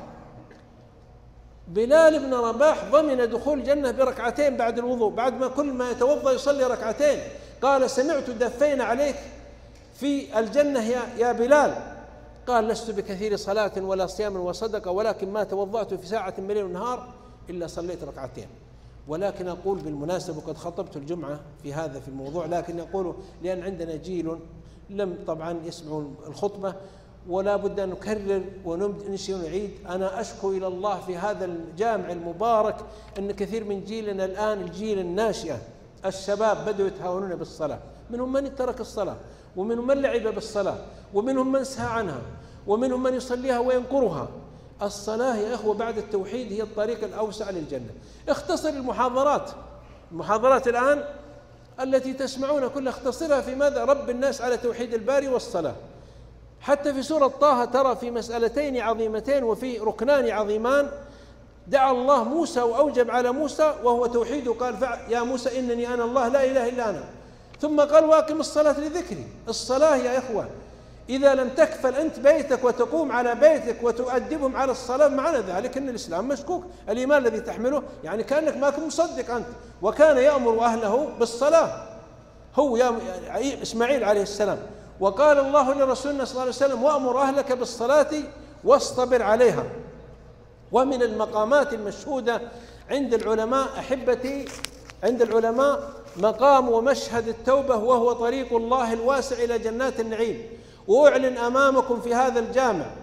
بلال بن رباح ضمن دخول الجنة بركعتين بعد الوضوء، بعد ما كل ما يتوضأ يصلي ركعتين. قال: سمعت دفين عليك في الجنة يا يا بلال. قال: لست بكثير صلاة ولا صيام وصدقة، ولكن ما توضأت في ساعة من الليل والنهار إلا صليت ركعتين. ولكن أقول بالمناسبة، وقد خطبت الجمعة في هذا في الموضوع، لكن أقول لأن عندنا جيل لم طبعا يسمعوا الخطبة، ولا بد أن نكرر وننشئ ونعيد. أنا أشكو إلى الله في هذا الجامع المبارك أن كثير من جيلنا الآن، الجيل الناشئة الشباب، بدأوا يتهاونون بالصلاة. منهم من ترك الصلاة، ومنهم من لعب بالصلاة، ومنهم من سهى عنها، ومنهم من يصليها وينكرها. الصلاة يا إخوة بعد التوحيد هي الطريق الأوسع للجنة. اختصر المحاضرات المحاضرات الآن التي تسمعون كلها، اختصرها في ماذا؟ رب الناس على توحيد الباري والصلاة. حتى في سورة طه ترى في مسألتين عظيمتين وفي ركنان عظيمان دعا الله موسى وأوجب على موسى وهو توحيده. قال: يا موسى إنني أنا الله لا إله إلا أنا. ثم قال: واقم الصلاة لذكري. الصلاة يا إخوة إذا لم تكفل أنت بيتك وتقوم على بيتك وتؤدبهم على الصلاة، معنى ذلك أن الإسلام مشكوك. الإيمان الذي تحمله يعني كأنك ما كنت مصدق أنت. وكان يأمر أهله بالصلاة هو يا إسماعيل عليه السلام. وقال الله لرسولنا صلى الله عليه وسلم: وأمر أهلك بالصلاة واصطبر عليها. ومن المقامات المشهودة عند العلماء أحبتي، عند العلماء مقام ومشهد التوبة، وهو طريق الله الواسع إلى جنات النعيم. وأعلن أمامكم في هذا الجامع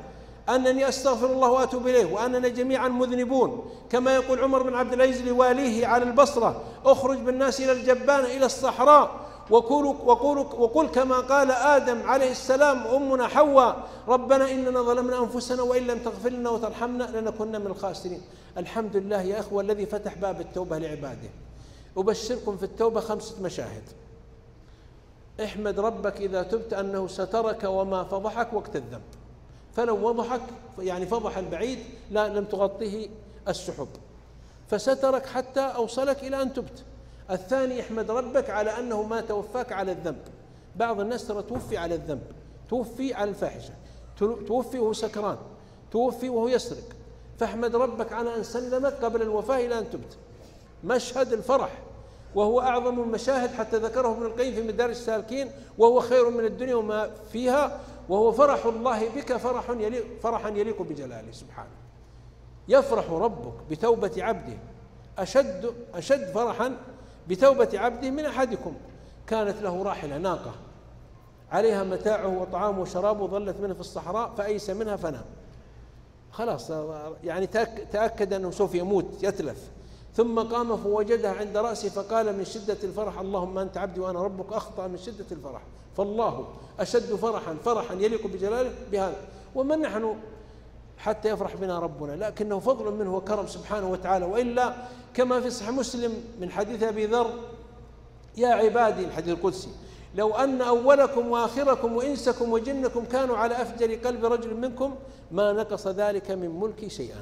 أنني أستغفر الله وأتوب إليه وأننا جميعا مذنبون، كما يقول عمر بن عبد العزيز لواليه على البصرة: اخرج بالناس إلى الجبانة إلى الصحراء وقول, وقول, وقل كما قال آدم عليه السلام وأمنا حواء: ربنا إننا ظلمنا أنفسنا وإن لم تغفر لنا وترحمنا لنكن من الخاسرين. الحمد لله يا أخوة الذي فتح باب التوبة لعباده. أبشركم في التوبة خمسة مشاهد. احمد ربك إذا تبت أنه سترك وما فضحك وقت الذنب، فلو وضحك يعني فضح البعيد لا لم تغطيه السحب، فسترك حتى أوصلك إلى أن تبت. الثاني احمد ربك على أنه ما توفاك على الذنب. بعض الناس ترى توفي على الذنب، توفي على الفاحشة، توفي وهو سكران، توفي وهو يسرق، فاحمد ربك على أن سلمك قبل الوفاة إلى أن تبت. مشهد الفرح وهو أعظم المشاهد، حتى ذكره ابن القيم في مدارج السالكين: وهو خير من الدنيا وما فيها، وهو فرح الله بك فرح يليق فرحا يليق بجلاله سبحانه. يفرح ربك بتوبة عبده أشد أشد فرحا بتوبة عبده من أحدكم كانت له راحلة ناقة عليها متاعه وطعامه وشرابه، ظلت منه في الصحراء فأيس منها فنام، خلاص يعني تأكد أنه سوف يموت يتلف، ثم قام فوجدها عند رأسه فقال من شدة الفرح: اللهم أنت عبدي وأنا ربك، أخطأ من شدة الفرح. فالله أشد فرحا فرحا يليق بجلاله بهذا. ومن نحن حتى يفرح بنا ربنا؟ لكنه فضل منه وكرم سبحانه وتعالى. وإلا كما في صحيح مسلم من حديث أبي ذر: يا عبادي، الحديث القدسي، لو أن أولكم وآخركم وإنسكم وجنكم كانوا على أفجر قلب رجل منكم ما نقص ذلك من ملكي شيئا.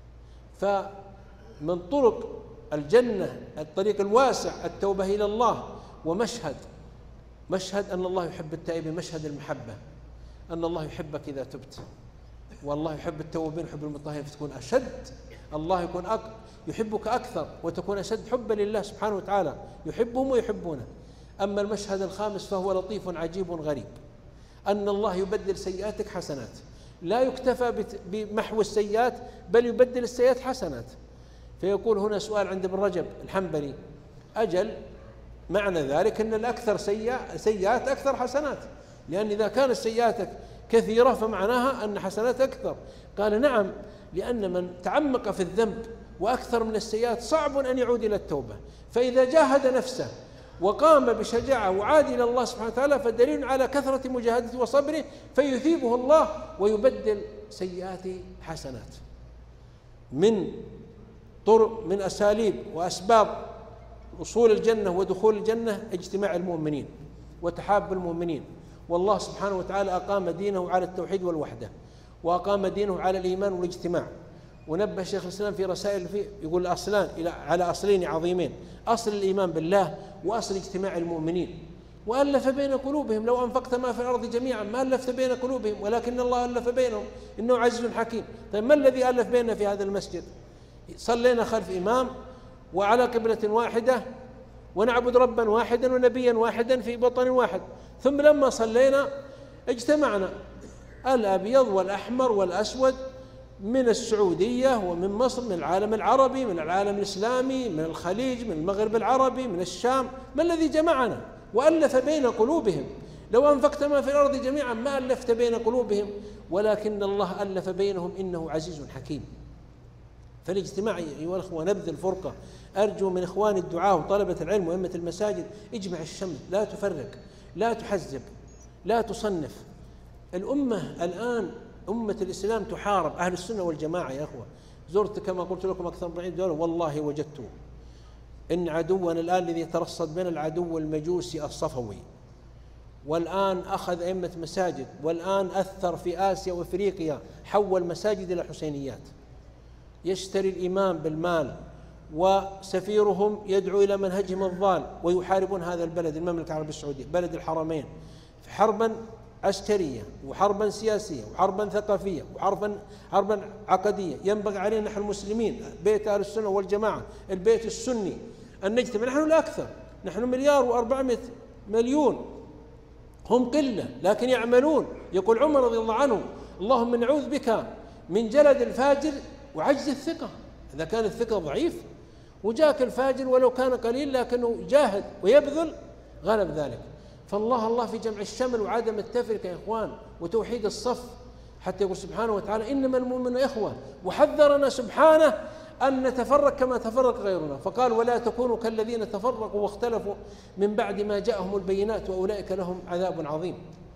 فمن طرق الجنة الطريق الواسع التوبة إلى الله. ومشهد مشهد أن الله يحب التائبين، مشهد المحبة، أن الله يحبك إذا تبت، والله يحب التوابين يحب المطهرين، فتكون أشد، الله يكون أك يحبك أكثر وتكون أشد حبا لله سبحانه وتعالى، يحبهم ويحبونه. أما المشهد الخامس فهو لطيف عجيب غريب، أن الله يبدل سيئاتك حسنات، لا يكتفى بمحو السيئات بل يبدل السيئات حسنات. فيقول هنا سؤال عند ابن رجب الحنبلي: أجل معنى ذلك أن الأكثر سيئات أكثر حسنات، لأن إذا كانت سيئاتك كثيرة فمعناها أن حسنات أكثر. قال: نعم، لأن من تعمق في الذنب وأكثر من السيئات صعب أن يعود إلى التوبة، فإذا جاهد نفسه وقام بشجاعة وعاد إلى الله سبحانه وتعالى فدليل على كثرة مجاهدته وصبره، فيثيبه الله ويبدل سيئاته حسنات. من طرق من أساليب وأسباب وصول الجنة ودخول الجنة اجتماع المؤمنين وتحاب المؤمنين. والله سبحانه وتعالى أقام دينه على التوحيد والوحدة، وأقام دينه على الإيمان والاجتماع. ونبه شيخ الإسلام في رسائل فيه يقول أصلان إلى على أصلين عظيمين: أصل الإيمان بالله وأصل اجتماع المؤمنين. وألف بين قلوبهم: لو أنفقت ما في الأرض جميعا ما ألفت بين قلوبهم ولكن الله ألف بينهم إنه عزيز حكيم. طيب ما الذي ألف بيننا في هذا المسجد؟ صلينا خلف إمام وعلى قبلة واحدة ونعبد ربا واحدا ونبيا واحدا في بطن واحد، ثم لما صلينا اجتمعنا الأبيض والأحمر والأسود من السعودية ومن مصر، من العالم العربي، من العالم الإسلامي، من الخليج، من المغرب العربي، من الشام. ما الذي جمعنا وألف بين قلوبهم؟ لو أنفقت ما في الأرض جميعا ما ألفت بين قلوبهم ولكن الله ألف بينهم إنه عزيز حكيم. فالاجتماع أيها الأخوة نبذ الفرقة. أرجو من إخواني الدعاة وطلبة العلم وأئمة المساجد: اجمع الشمل، لا تفرق، لا تحزب، لا تصنف. الأمة الآن أمة الإسلام تحارب، أهل السنة والجماعة يا أخوة. زرت كما قلت لكم أكثر من أربعين دولة، والله وجدت إن عدونا الآن الذي يترصد بنا العدو المجوسي الصفوي، والآن أخذ أئمة مساجد، والآن أثر في آسيا وأفريقيا، حول مساجد إلى حسينيات، يشتري الإمام بالمال، وسفيرهم يدعو إلى منهجهم الضال، ويحاربون هذا البلد المملكة العربية السعودية بلد الحرمين حربا عسكرية وحربا سياسية وحربا ثقافية وحربا حربا عقدية. ينبغي علينا نحن المسلمين بيت أهل السنة والجماعة البيت السني أن نجتمع. نحن الأكثر، نحن مليار وأربعمائة مليون، هم قلة لكن يعملون. يقول عمر رضي الله عنه: اللهم نعوذ بك من جلد الفاجر وعجز الثقة. إذا كان الثقة ضعيف وجاك الفاجر ولو كان قليل لكنه جاهد ويبذل غلب ذلك. فالله الله في جمع الشمل وعدم التفرقة يا إخوان وتوحيد الصف. حتى يقول سبحانه وتعالى إنما المؤمنون إخوة، وحذرنا سبحانه أن نتفرق كما تفرق غيرنا، فقال ولا تكونوا كالذين تفرقوا واختلفوا من بعد ما جاءهم البينات وأولئك لهم عذاب عظيم.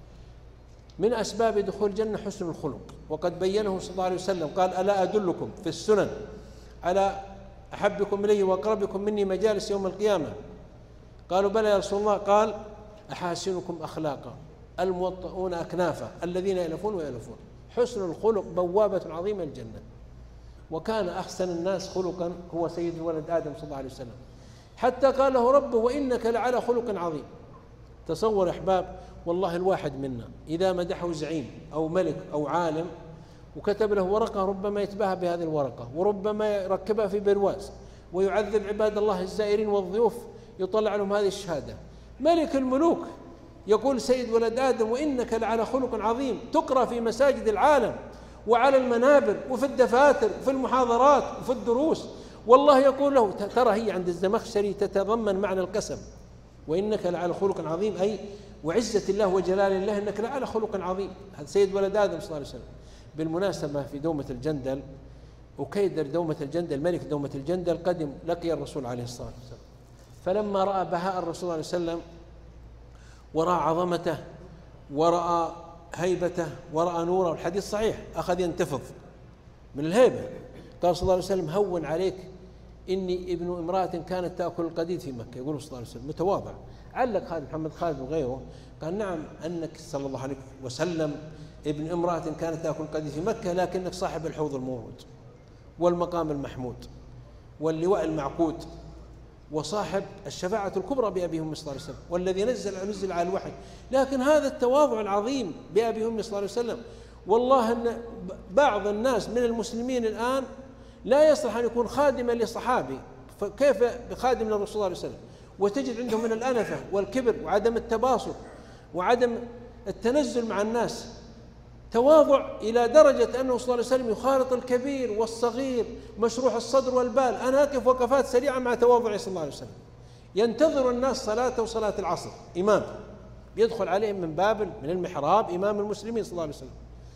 من أسباب دخول الجنة حسن الخلق، وقد بينه صلى الله عليه وسلم قال ألا أدلكم في السنن على أحبكم إلي وأقربكم مني مجالس يوم القيامة؟ قالوا بلى يا رسول الله. قال أحاسنكم أخلاقا الموطئون أكنافا الذين يألفون ويألفون. حسن الخلق بوابة عظيمة الجنة. وكان أحسن الناس خلقا هو سيد ولد آدم صلى الله عليه وسلم، حتى قال له ربه وإنك لعلى خلق عظيم. تصور أحباب، والله الواحد منا إذا مدحه زعيم أو ملك أو عالم وكتب له ورقة ربما يتباهى بهذه الورقة، وربما يركبها في برواز ويعذب عباد الله الزائرين والضيوف يطلع لهم هذه الشهادة. ملك الملوك يقول سيد ولد آدم وإنك لعلى خلق عظيم، تقرأ في مساجد العالم وعلى المنابر وفي الدفاتر وفي المحاضرات وفي الدروس. والله يقول له ترى هي عند الزمخشري تتضمن معنى القسم، وإنك لعلى خلق عظيم، أي وعزة الله وجلال الله إنك لعلى خلق عظيم. هذا سيد ولد آدم صلى الله عليه وسلم. بالمناسبة في دومة الجندل، أكيدر دومة الجندل ملك دومة الجندل قدم لقي الرسول عليه الصلاة والسلام، فلما رأى بهاء الرسول عليه وسلم ورأى عظمته ورأى هيبته ورأى نوره، والحديث صحيح، أخذ ينتفض من الهيبة. قال صلى الله عليه وسلم هون عليك إني ابن امرأة كانت تأكل القديد في مكة. يقول صلى الله عليه وسلم متواضع، علق خالد محمد خالد وغيره قال نعم أنك صلى الله عليه وسلم ابن امرأة كانت تأكل القديد في مكة، لكنك صاحب الحوض المورود والمقام المحمود واللواء المعقود وصاحب الشفاعة الكبرى بأبي هم صلى الله عليه وسلم، والذي نزل نزل على الوحي. لكن هذا التواضع العظيم بأبي هم صلى الله عليه وسلم، والله أن بعض الناس من المسلمين الآن لا يصلح أن يكون خادما لصحابي، فكيف بخادم للرسول صلى الله عليه وسلم؟ وتجد عندهم من الأنفة والكبر وعدم التباصر وعدم التنزل مع الناس، تواضع إلى درجة أنه صلى الله عليه وسلم يخالط الكبير والصغير مشروح الصدر والبال. أنا أقف وقفات سريعة مع تواضعه صلى الله عليه وسلم. ينتظر الناس صلاته وصلاة العصر، إمام يدخل عليهم من باب من المحراب إمام المسلمين صلى الله عليه وسلم،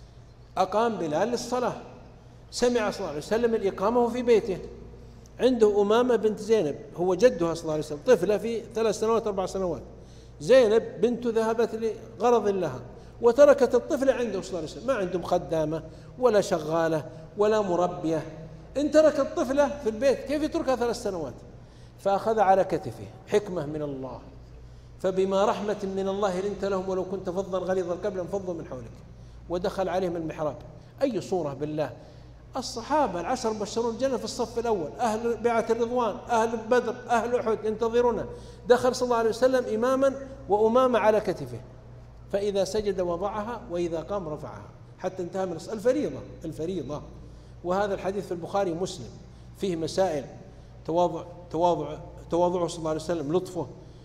أقام بلال للصلاة، سمع صلى الله عليه وسلم الإقامة في بيته، عنده أمامة بنت زينب هو جدها صلى الله عليه وسلم، طفلة في ثلاث سنوات أربع سنوات، زينب بنت ذهبت لغرض لها وتركت الطفلة عنده صلى الله عليه وسلم، ما عندهم خدامة ولا شغالة ولا مربية، إن ترك الطفلة في البيت كيف يتركها ثلاث سنوات؟ فأخذ على كتفه، حكمة من الله، فبما رحمة من الله لنت لهم ولو كنت فظا غليظ القلب لانفضوا من حولك، ودخل عليهم المحراب. أي صورة بالله! الصحابة العشر مبشرون الجنة في الصف الأول، أهل بيعة الرضوان، أهل بدر، أهل أحد ينتظرونه، دخل صلى الله عليه وسلم إماما وأمامة على كتفه، فإذا سجد وضعها وإذا قام رفعها حتى انتهى من الفريضة الفريضة. وهذا الحديث في البخاري ومسلم فيه مسائل: تواضع تواضع تواضعه صلى الله عليه وسلم، لطفه،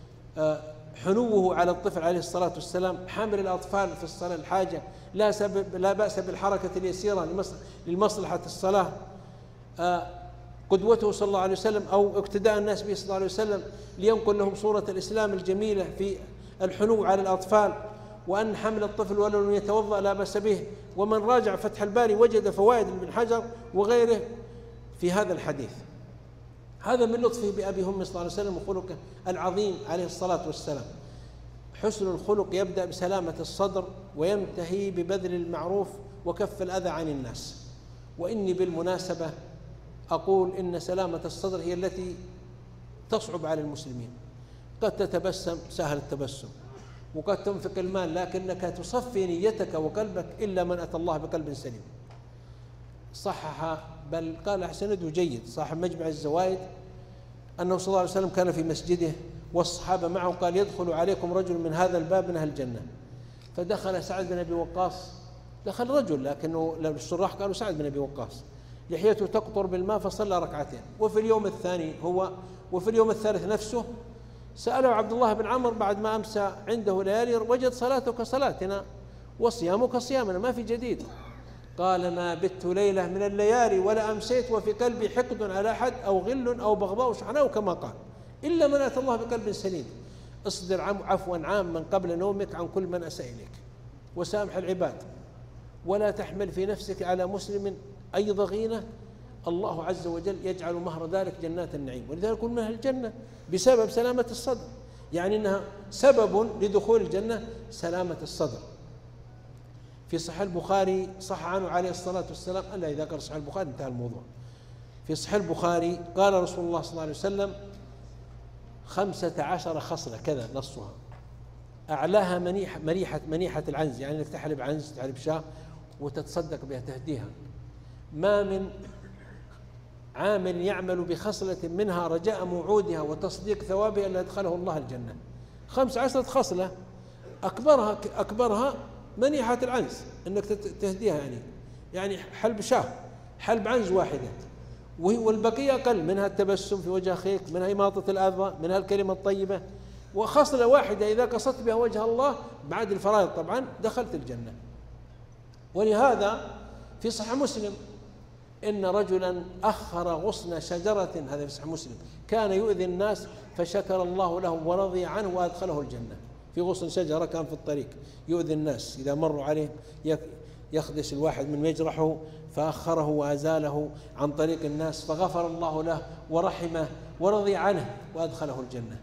حنوه على الطفل عليه الصلاة والسلام، حمل الأطفال في الصلاة الحاجة، لا سبب لا بأس بالحركة اليسيرة لمصلحة الصلاة، قدوته صلى الله عليه وسلم أو اقتداء الناس به صلى الله عليه وسلم لينقل لهم صورة الإسلام الجميلة في الحنو على الأطفال، وأن حمل الطفل ولو لم يتوضأ لا بأس به. ومن راجع فتح الباري وجد فوائد ابن حجر وغيره في هذا الحديث. هذا من لطفه بأبي هم صلى الله عليه وسلم وخلقه العظيم عليه الصلاة والسلام. حسن الخلق يبدأ بسلامة الصدر وينتهي ببذل المعروف وكف الأذى عن الناس. وإني بالمناسبة أقول إن سلامة الصدر هي التي تصعب على المسلمين. قد تتبسم سهل التبسم، وقد تنفق المال، لكنك تصفي نيتك وقلبك إلا من أتى الله بقلب سليم. صحح بل قال سنده جيد صاحب مجمع الزوائد أنه صلى الله عليه وسلم كان في مسجده والصحابة معه، قال: يدخل عليكم رجل من هذا الباب من أهل الجنة. فدخل سعد بن أبي وقاص، دخل رجل لكنه الشراح قالوا سعد بن أبي وقاص، لحيته تقطر بالماء فصلى ركعتين. وفي اليوم الثاني هو وفي اليوم الثالث نفسه سأله عبد الله بن عمرو بعد ما أمسى عنده ليالي: وجد صلاته كصلاتنا وصيامه كصيامنا، ما في جديد. قال: ما بت ليلة من الليالي ولا أمسيت وفي قلبي حقد على أحد أو غل أو بغضاء أو شحناء كما قال، إلا من أتى الله بقلب سليم. اصدر عفوا عاما قبل نومك عن كل من أساء إليك، وسامح العباد، ولا تحمل في نفسك على مسلم أي ضغينة، الله عز وجل يجعل مهر ذلك جنات النعيم. ولذلك قلنا أهل الجنة بسبب سلامة الصدر، يعني أنها سبب لدخول الجنة سلامة الصدر. في صحيح البخاري صح عنه عليه الصلاة والسلام، ألا إذا قال صحيح البخاري انتهى الموضوع. في صحيح البخاري قال رسول الله صلى الله عليه وسلم: خمسة عشر خصلة كذا نصها، أعلاها منيحة منيحة منيحة العنز، يعني أنك تحلب عنز، تحلب شاة وتتصدق بها تهديها. ما من عامل يعمل بخصلة منها رجاء موعودها وتصديق ثوابها إلا أدخله الله الجنة. خمس عشرة خصلة، أكبرها أكبرها منيحة العنز، أنك تهديها، يعني يعني حلب شاة، حلب عنز واحدة، والبقية أقل، منها التبسم في وجه أخيك، منها إماطة الأذى، منها الكلمة الطيبة. وخصلة واحدة إذا قصدت بها وجه الله بعد الفرائض طبعا دخلت الجنة. ولهذا في صحيح مسلم إن رجلا أخر غصن شجرة، هذا في صحيح مسلم، كان يؤذي الناس فشكر الله له ورضي عنه وأدخله الجنة. في غصن شجرة كان في الطريق يؤذي الناس، إذا مروا عليه يخدش الواحد من يجرحه، فأخره وأزاله عن طريق الناس، فغفر الله له ورحمه ورضي عنه وأدخله الجنة.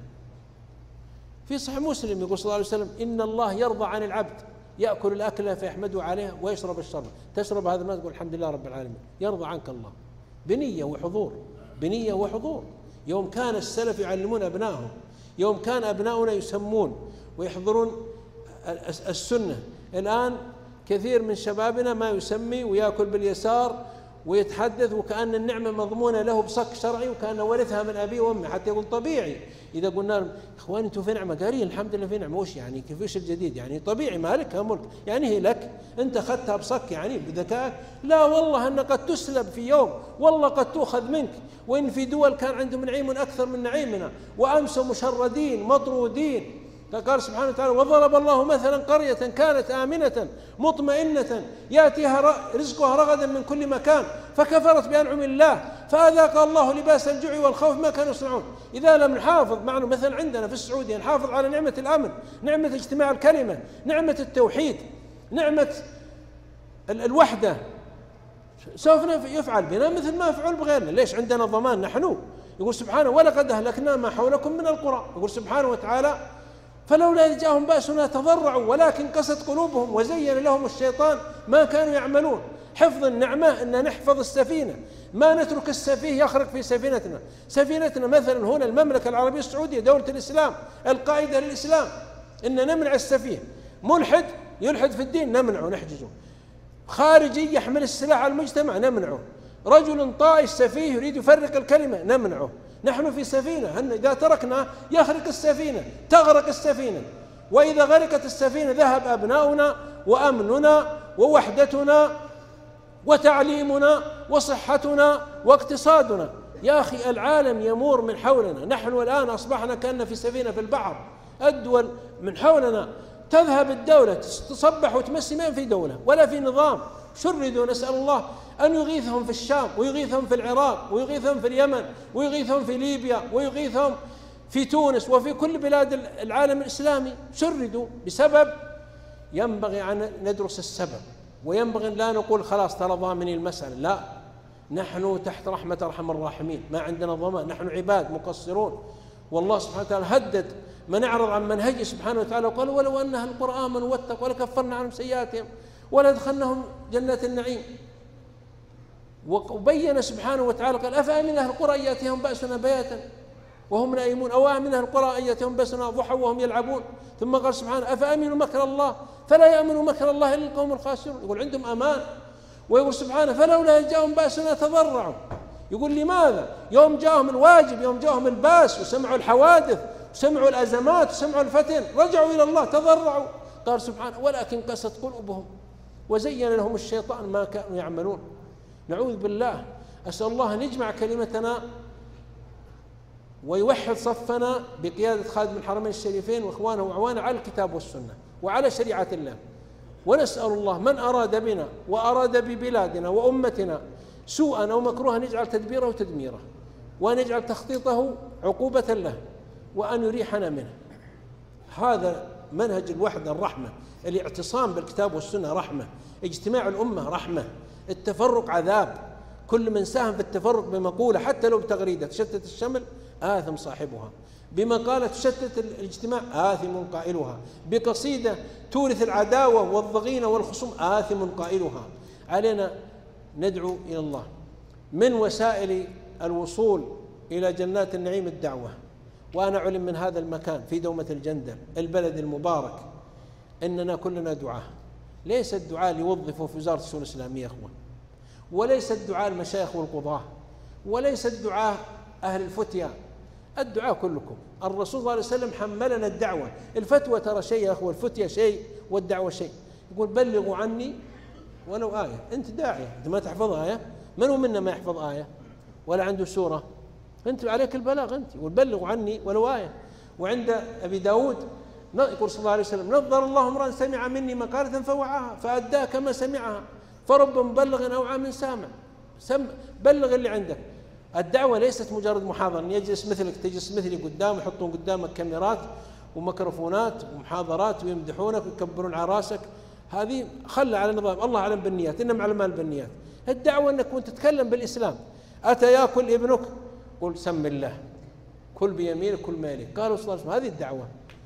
في صحيح مسلم يقول صلى الله عليه وسلم: إن الله يرضى عن العبد يأكل الأكلة فيحمده عليها ويشرب الشرب، تشرب هذا الماء تقول الحمد لله رب العالمين، يرضى عنك الله، بنية وحضور، بنية وحضور. يوم كان السلف يعلمون أبنائهم، يوم كان أبناؤنا يسمون ويحضرون السنة. الآن كثير من شبابنا ما يسمي ويأكل باليسار ويتحدث وكأن النعمة مضمونة له بصك شرعي وكأنه ورثها من أبيه وأمه، حتى يقول طبيعي. إذا قلنا لهم: إخواني أنتم في نعمة، قارين الحمد لله في نعمة، وش يعني كيف إيش الجديد؟ يعني طبيعي، مالكها ملك، يعني هي لك، أنت أخذتها بصك يعني بذكائك. لا والله أن قد تسلب في يوم، والله قد تؤخذ منك. وإن في دول كان عندهم نعيم أكثر من نعيمنا وأمسوا مشردين مطرودين. فقال سبحانه وتعالى: وضرب الله مثلا قرية كانت آمنة مطمئنة يأتيها رزقها رغدا من كل مكان فكفرت بأنعم الله فأذاق الله لباس الجوع والخوف ما كانوا يصنعون. إذا لم نحافظ، معنا مثلا عندنا في السعودية، نحافظ على نعمة الأمن، نعمة اجتماع الكلمة، نعمة التوحيد، نعمة الوحدة، سوف يفعل بنا مثل ما يفعل بغيرنا. ليش؟ عندنا ضمان نحن. يقول سبحانه: ولقد أهلكنا ما حولكم من القرى. يقول سبحانه وتعالى: فلولا إذ جاءهم بأسنا تضرعوا ولكن قست قلوبهم وزين لهم الشيطان ما كانوا يعملون. حفظ النعمة أن نحفظ السفينة، ما نترك السفيه يخرق في سفينتنا. سفينتنا مثلا هنا المملكة العربية السعودية دولة الإسلام القائدة للإسلام، إن نمنع السفيه. ملحد يلحد في الدين نمنعه نحجزه، خارجي يحمل السلاح على المجتمع نمنعه، رجل طائش سفيه يريد يفرق الكلمة نمنعه. نحن في سفينة، أن إذا تركنا يخرق السفينة، تغرق السفينة، وإذا غرقت السفينة ذهب أبناؤنا وأمننا ووحدتنا وتعليمنا وصحتنا واقتصادنا. يا أخي العالم يمور من حولنا، نحن الآن أصبحنا كأننا في سفينة في البحر، الدول من حولنا تذهب الدولة تصبح وتمسي ما في دولة ولا في نظام. شردوا، نسأل الله أن يغيثهم في الشام ويغيثهم في العراق ويغيثهم في اليمن ويغيثهم في ليبيا ويغيثهم في تونس وفي كل بلاد العالم الإسلامي. شردوا بسبب، ينبغي أن ندرس السبب، وينبغي أن لا نقول خلاص ترى ضامني المسألة، لا، نحن تحت رحمة أرحم الراحمين، ما عندنا ضمان، نحن عباد مقصرون. والله سبحانه وتعالى هدد من أعرض عن منهجه سبحانه وتعالى وقال: ولو أن أهل القرى آمنوا واتقوا ولكفرنا عنهم سيئاتهم ولادخلناهم جنات النعيم. وبين سبحانه وتعالى قال: أفأمن أهل القرى أن يأتيهم بأسنا بياتا وهم نائمون، أو أمن أهل القرى أن يأتيهم بأسنا ضحى وهم يلعبون. ثم قال سبحانه: أفأمنوا مكر الله فلا يأمن مكر الله إلا القوم الخاسرون. يقول عندهم أمان. ويقول سبحانه: فلولا جاءهم بأسنا تضرعوا. يقول لماذا؟ يوم جاءهم الواجب، يوم جاءهم الباس وسمعوا الحوادث وسمعوا الأزمات وسمعوا الفتن رجعوا إلى الله تضرعوا. قال سبحانه: ولكن قست قلوبهم وزين لهم الشيطان ما كانوا يعملون. نعوذ بالله. أسأل الله أن يجمع كلمتنا ويوحد صفنا بقيادة خادم الحرمين الشريفين وإخوانه وأعوانه على الكتاب والسنة وعلى شريعة الله. ونسأل الله من أراد بنا وأراد ببلادنا وأمتنا سوءا أو مكروها نجعل تدبيره تدميره، وأن يجعل تخطيطه عقوبة له، وأن يريحنا منه. هذا منهج الوحدة الرحمة الاعتصام بالكتاب والسنة رحمة، اجتماع الأمة رحمة، التفرق عذاب. كل من ساهم في التفرق بمقولة حتى لو بتغريدة تشتت الشمل آثم صاحبها، بمقالة تشتت الاجتماع آثم قائلها، بقصيدة تورث العداوة والضغينة والخصوم آثم قائلها. علينا ندعو إلى الله. من وسائل الوصول إلى جنات النعيم الدعوة، وأنا أعلم من هذا المكان في دومة الجندل البلد المبارك إننا كلنا دعاة، ليس الدعاء ليوظفوا في وزارة الشؤون الإسلامية أخوان، وليس الدعاء المشايخ والقضاة، وليس الدعاء أهل الفتيا، الدعاء كلكم. الرسول صلى الله عليه وسلم حملنا الدعوة. الفتوى ترى شيء يا أخوة، الفتيا شيء والدعوة شيء. يقول بلغوا عني ولو آية. أنت داعية، أنت ما تحفظ آية؟ من هو منا ما يحفظ آية ولا عنده سورة؟ أنت عليك البلاغ. أنت يقول بلغوا عني ولو آية. وعند أبي داود يقول صلى الله عليه وسلم نظر الله امرأ سمع مني مقالة فوعاها فأداها كما سمعها، فرب مبلغ أوعى من سامع. سم بلغ اللي عندك. الدعوة ليست مجرد محاضرة، يجلس مثلك تجلس مثلي قدام، يحطون قدامك كاميرات وميكروفونات ومحاضرات ويمدحونك ويكبرون على راسك. هذه خلى على نظام الله أعلم بالنيات، إنما على مال بالنيات. الدعوة أنك كنت تتكلم بالإسلام. أتى يأكل ابنك قل سم الله، كل بيمينك كل مالك. قالوا صلى الله عليه وسلم هذه الدعوة.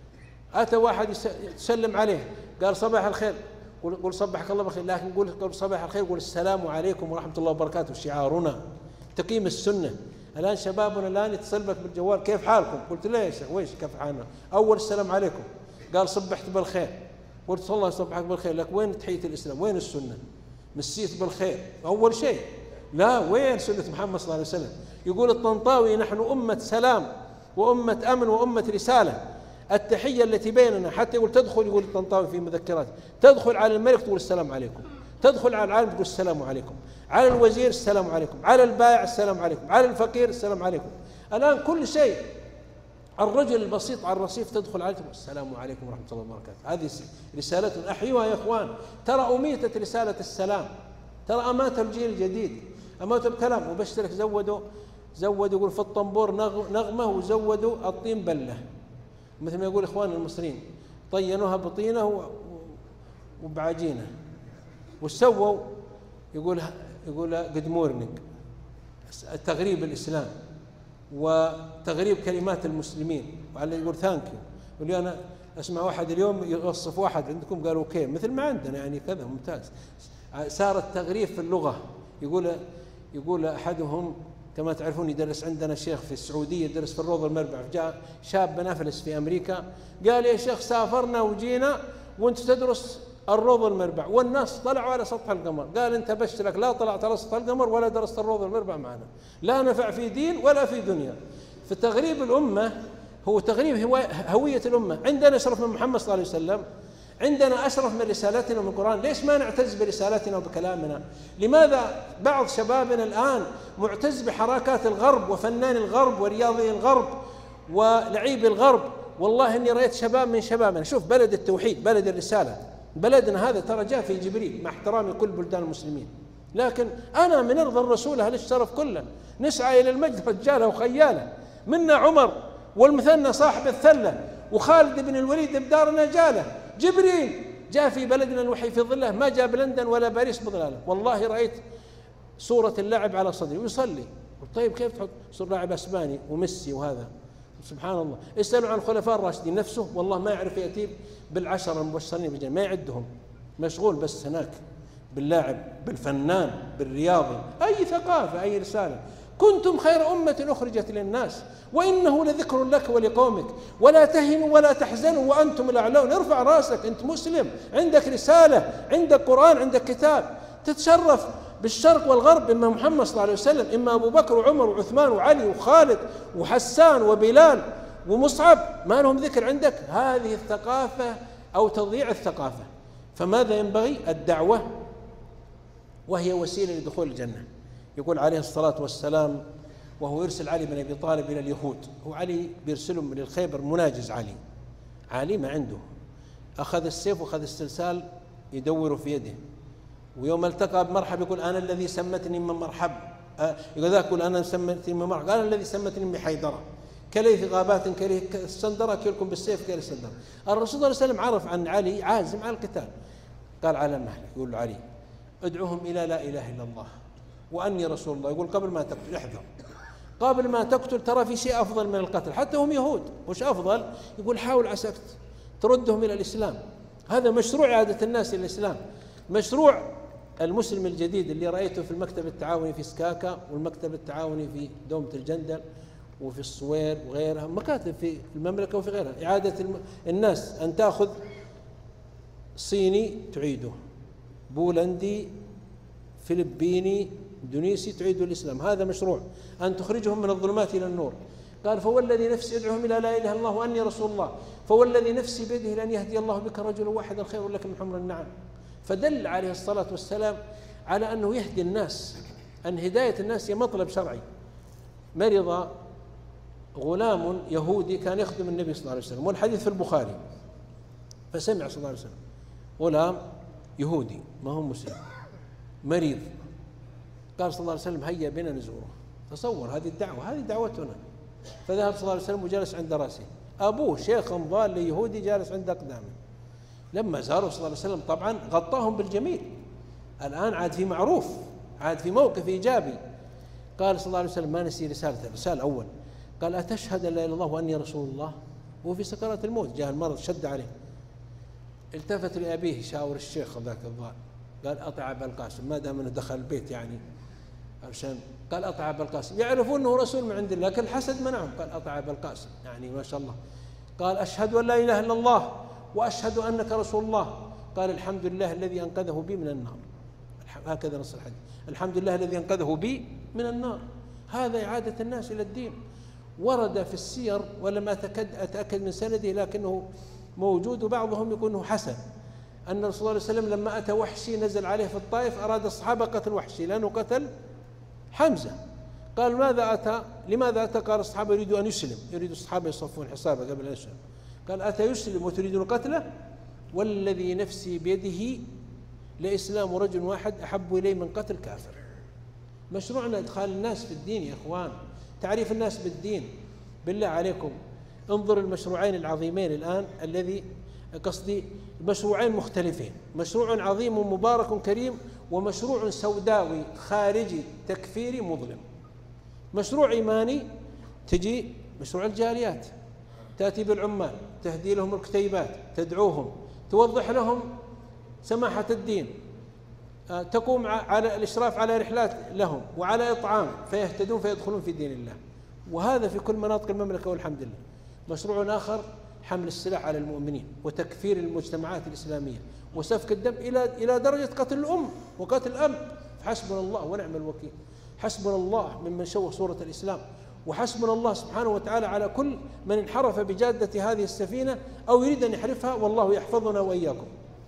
أتى واحد يسلم عليه قال صباح الخير، قل, قل صبحك الله بالخير، لكن قل, قل صباح الخير قل السلام عليكم ورحمة الله وبركاته. شعارنا تقييم السنة. الآن شبابنا الآن يتصل بك بالجوال كيف حالكم؟ قلت لا يا شيخ ويش كيف حالنا؟ أول السلام عليكم، قال صبحت بالخير، قلت صلى الله يصبحك بالخير، لك وين تحية الإسلام؟ وين السنة؟ مسيت بالخير أول شيء، لا وين سنة محمد صلى الله عليه وسلم؟ يقول الطنطاوي نحن أمة سلام وأمة أمن وأمة رسالة. التحية التي بيننا حتى يقول تدخل، يقول الطنطاوي في مذكرات، تدخل على الملك تقول السلام عليكم، تدخل على العالم تقول السلام عليكم، على الوزير السلام عليكم، على البائع السلام عليكم، على الفقير السلام عليكم. الآن كل شيء، الرجل البسيط على الرصيف تدخل عليه تقول السلام عليكم ورحمة الله وبركاته. هذه رسالة أحيوها يا إخوان. ترى أميتت رسالة السلام، ترى أمات الجيل الجديد، أمات بكلام. وبشترك زودوا زودوا يقول في الطنبور نغمة وزودوا الطين بلة، مثل ما يقول إخوان المصريين طينوها بطينه وبعجينه. وسووا يقول يقول قد مورنينج، تغريب الإسلام وتغريب كلمات المسلمين. وعلى يقول ثانك يو. واللي أنا أسمع واحد اليوم يوصف واحد عندكم قالوا اوكي مثل ما عندنا يعني كذا ممتاز. صار التغريب في اللغة. يقول يقول أحدهم كما تعرفون يدرس عندنا شيخ في السعودية، يدرس في الروضة المربع، جاء شاب نفلس في أمريكا قال يا شيخ سافرنا وجينا وانت تدرس الروضة المربع والناس طلعوا على سطح القمر. قال انت بشترك لا طلعت على سطح القمر ولا درست الروضة المربع معنا، لا نفع في دين ولا في دنيا. فتغريب الأمة هو تغريب هوية الأمة. عندنا أشرف من محمد صلى الله عليه وسلم، عندنا أشرف من رسالتنا من القرآن، ليش ما نعتز برسالتنا وبكلامنا؟ لماذا بعض شبابنا الآن معتز بحركات الغرب وفنان الغرب ورياضي الغرب ولعيب الغرب؟ والله إني رأيت شباب من شبابنا، شوف بلد التوحيد بلد الرسالة، بلدنا هذا ترى جاء في جبريل مع احترامي كل بلدان المسلمين، لكن أنا من أرض الرسول أهل الشرف كله نسعى إلى المجد رجاله وخياله. منا عمر والمثنى صاحب الثلة وخالد بن الوليد بدارنا جاله. جبريل جاء في بلدنا الوحي في ظله، ما جاء بلندن ولا باريس بظلاله. والله رأيت صورة اللاعب على صدري ويصلي. طيب كيف تحط صورة لاعب اسباني وميسي وهذا؟ سبحان الله. اسألوا عن الخلفاء الراشدين نفسه والله ما يعرف يأتي بالعشرة المبشرين بالجنة، ما يعدهم، مشغول بس هناك باللاعب بالفنان بالرياضي. أي ثقافة أي رسالة. كنتم خير أمة أخرجت للناس وإنه لذكر لك ولقومك ولا تهنوا ولا تحزنوا وأنتم الأعلون. ارفع راسك، أنت مسلم، عندك رسالة، عندك قرآن، عندك كتاب، تتشرف بالشرق والغرب. إما محمد صلى الله عليه وسلم، إما أبو بكر وعمر وعثمان وعلي وخالد وحسان وبلال ومصعب، ما لهم ذكر عندك؟ هذه الثقافة أو تضييع الثقافة. فماذا ينبغي؟ الدعوة، وهي وسيلة لدخول الجنة. يقول عليه الصلاة والسلام وهو يرسل علي بن أبي طالب إلى اليهود، هو علي بيرسلهم من الخيبر مناجز. علي علي ما عنده، أخذ السيف وأخذ السلسال يدور في يده، ويوم التقى بمرحب يقول أنا الذي سمتني من مرحب، يقول ذاك يقول أنا سمتني من مرحب، قال الذي سمتني من حيدرة. كليث غابات كليث السندرة كلكم بالسيف كليث السندرة. الرسول صلى الله عليه وسلم عرف عن علي عازم على القتال، قال على مهلك، يقول له علي ادعوهم إلى لا إله إلا الله وأني رسول الله. يقول قبل ما تقتل احذر، قبل ما تقتل ترى في شيء أفضل من القتل، حتى هم يهود وش أفضل؟ يقول حاول عساك تردهم إلى الإسلام. هذا مشروع إعادة الناس إلى الإسلام. مشروع المسلم الجديد اللي رأيته في المكتب التعاوني في سكاكا والمكتب التعاوني في دومة الجندل وفي الصوير وغيرها، مكاتب في المملكة وفي غيرها، إعادة الناس أن تأخذ صيني تعيده، بولندي، فلبيني، اندونيسي تعيده الإسلام. هذا مشروع أن تخرجهم من الظلمات إلى النور. قال فوالذي نفسي ادعوهم إلى لا إله إلا الله وأني رسول الله، فوالذي نفسي بيده لأن يهدي الله بك رجلا واحدا خير لك من حمر النعم. فدل عليه الصلاة والسلام على أنه يهدي الناس، أن هداية الناس هي مطلب شرعي. مرض غلام يهودي كان يخدم النبي صلى الله عليه وسلم، والحديث في البخاري، فسمع صلى الله عليه وسلم غلام يهودي ما هو مسلم مريض، قال صلى الله عليه وسلم هيا بنا نزوره. تصور هذه الدعوة، هذه دعوتنا. فذهب صلى الله عليه وسلم وجلس عند راسه، أبوه شيخ ضال يهودي جالس عند أقدامه. لما زاره صلى الله عليه وسلم طبعا غطاهم بالجميل، الآن عاد في معروف، عاد في موقف إيجابي. قال صلى الله عليه وسلم ما نسي رسالته، رسالة أول قال أتشهد أن لا إله إلا الله وأني رسول الله؟ وهو في سكرات الموت، جاء المرض شد عليه. التفت لأبيه شاور الشيخ ذاك الضال، قال أطع أبا القاسم، ما دام أنه دخل البيت يعني عشان، قال أطع أبا القاسم، يعرفون أنه رسول من عند الله لكن الحسد منعهم، قال أطع أبا القاسم يعني ما شاء الله. قال أشهد أن لا إله إلا الله وأشهد أنك رسول الله. قال الحمد لله الذي أنقذه بي من النار. هكذا نص الحديث، الحمد لله الذي أنقذه بي من النار. هذا إعادة الناس إلى الدين. ورد في السير ولم أتأكد من سنده لكنه موجود، وبعضهم يقول أنه حسن، أن الرسول صلى الله عليه وسلم لما أتى وحشي نزل عليه في الطائف أراد الصحابة قتل وحشي لأنه قتل حمزة. قال ماذا أتى؟ لماذا أتى؟ قال الصحابة يريدوا أن يسلم، يريد الصحابة يصفون حسابه قبل أن يسلم. قال أتى يسلم وتريدون قتله؟ والذي نفسي بيده لإسلام رجل واحد أحب إليه من قتل كافر. مشروعنا إدخال الناس في الدين يا إخوان، تعريف الناس بالدين. بالله عليكم انظر المشروعين العظيمين الآن، الذي قصدي مشروعين مختلفين، مشروع عظيم ومبارك كريم، ومشروع سوداوي خارجي تكفيري مظلم. مشروع إيماني تجي مشروع الجاليات، تأتي بالعمال تهدي لهم الكتيبات، تدعوهم، توضح لهم سماحة الدين، تقوم على الإشراف على رحلات لهم وعلى إطعام فيهتدون فيدخلون في دين الله. وهذا في كل مناطق المملكة والحمد لله. مشروع آخر حمل السلاح على المؤمنين وتكفير المجتمعات الإسلامية وسفك الدم إلى إلى درجة قتل الأم وقتل الأب. حسبنا الله ونعم الوكيل، حسبنا الله ممن شوه صورة الإسلام، وحسبنا الله سبحانه وتعالى على كل من انحرف بجادة هذه السفينة أو يريد أن يحرفها، والله يحفظنا وإياكم.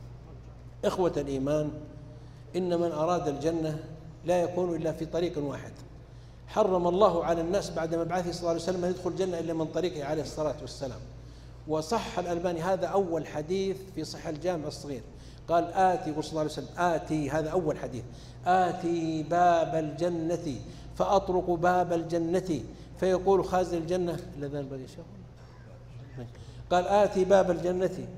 إخوة الإيمان، إن من أراد الجنة لا يكون إلا في طريق واحد. حرم الله على الناس بعد مبعثه صلى الله عليه وسلم أن يدخل الجنة إلا من طريقه عليه الصلاة والسلام. وصح الألباني هذا أول حديث في صحيح الجامع الصغير، قال آتي صلى الله عليه وسلم آتي، هذا أول حديث، آتي باب الجنة فأطرق باب الجنة فيقول خازن الجنة الذين بغي شاء، قال آتي باب الجنة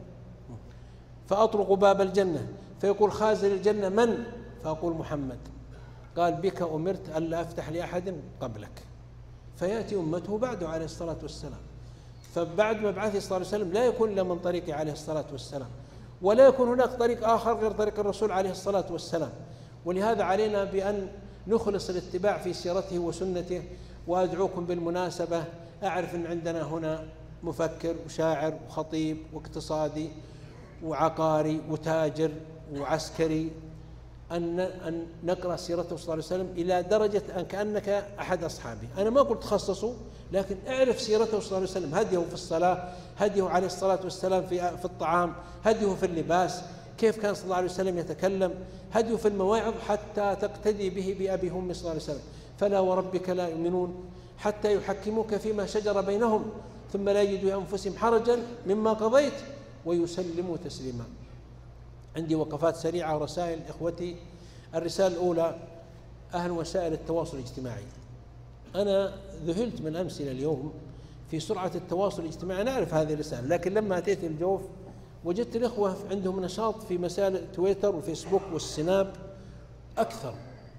فأطرق باب الجنة فيقول خازن الجنة من؟ فأقول محمد. قال بك أمرت ألا أفتح لأحد قبلك. فيأتي أمته بعده عليه الصلاة والسلام. فبعد مبعثه صلى الله عليه وسلم لا يكون إلا من طريقه عليه الصلاة والسلام، ولا يكون هناك طريق آخر غير طريق الرسول عليه الصلاة والسلام. ولهذا علينا بأن نخلص الاتباع في سيرته وسنته. وأدعوكم بالمناسبة، أعرف أن عندنا هنا مفكر وشاعر وخطيب واقتصادي وعقاري وتاجر وعسكري، أن أن نقرأ سيرته صلى الله عليه وسلم إلى درجة أن كأنك أحد أصحابه. أنا ما قلت تخصصوا، لكن اعرف سيرته صلى الله عليه وسلم، هديه في الصلاة، هديه عليه الصلاة والسلام في في الطعام، هديه في اللباس، كيف كان صلى الله عليه وسلم يتكلم، هديه في المواعظ، حتى تقتدي به بأبي هم صلى الله عليه وسلم. فلا وربك لا يؤمنون حتى يحكموك فيما شجر بينهم ثم لا يجدوا أنفسهم حرجا مما قضيت ويسلموا تسليما. عندي وقفات سريعة ورسائل إخوتي. الرسالة الأولى، أهل وسائل التواصل الاجتماعي. أنا ذهلت من أمس إلى اليوم في سرعة التواصل الاجتماعي، نعرف هذه الرسالة، لكن لما أتيت الجوف وجدت الإخوة عندهم نشاط في مسائل تويتر والفيسبوك والسناب أكثر.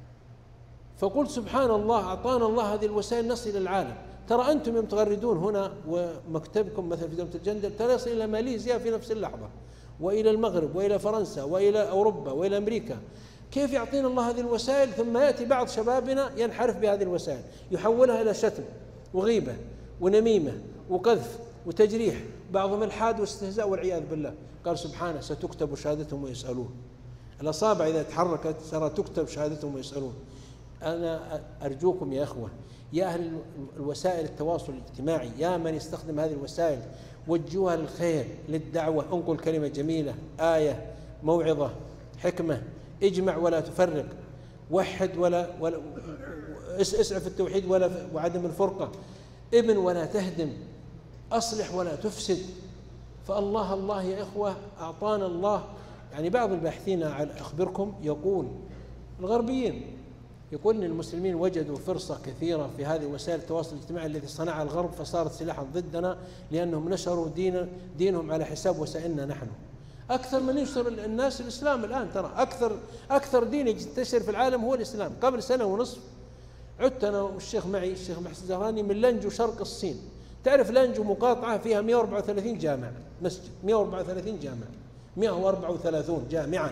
فقلت سبحان الله، أعطانا الله هذه الوسائل نصل إلى العالم. ترى أنتم يوم تغردون هنا ومكتبكم مثلا في دولة الجندل ترى يصل إلى ماليزيا في نفس اللحظة، وإلى المغرب وإلى فرنسا وإلى أوروبا وإلى أمريكا. كيف يعطينا الله هذه الوسائل ثم يأتي بعض شبابنا ينحرف بهذه الوسائل، يحولها إلى شتم وغيبة ونميمة وقذف وتجريح، بعضهم الحاد واستهزاء والعياذ بالله. قال سبحانه ستكتب شهادتهم ويسألون. الأصابع إذا تحركت سرى تكتب شهادتهم ويسألون. أنا أرجوكم يا أخوة، يا أهل الوسائل التواصل الاجتماعي، يا من يستخدم هذه الوسائل، وجهوها للخير للدعوة، انقل كلمة جميلة، آية، موعظة، حكمة، اجمع ولا تفرق، وحد ولا, ولا اسعى في التوحيد ولا وعدم الفرقة، ابن ولا تهدم، أصلح ولا تفسد. فالله الله يا إخوة أعطانا الله. يعني بعض الباحثين أخبركم يقول الغربيين يقول إن المسلمين وجدوا فرصة كثيرة في هذه وسائل التواصل الاجتماعي التي صنعها الغرب فصارت سلاحا ضدنا، لأنهم نشروا دين دينهم على حساب وسائلنا نحن. أكثر من ينشر الناس الإسلام الآن، ترى أكثر أكثر دين ينتشر في العالم هو الإسلام. قبل سنة ونصف عدت أنا والشيخ معي الشيخ محسن الزهراني من لنجو شرق الصين. تعرف لنجو مقاطعة فيها مئة وأربعة وثلاثين جامع مسجد، مئة وأربعة وثلاثين جامع، مئة وأربعة وثلاثين جامعا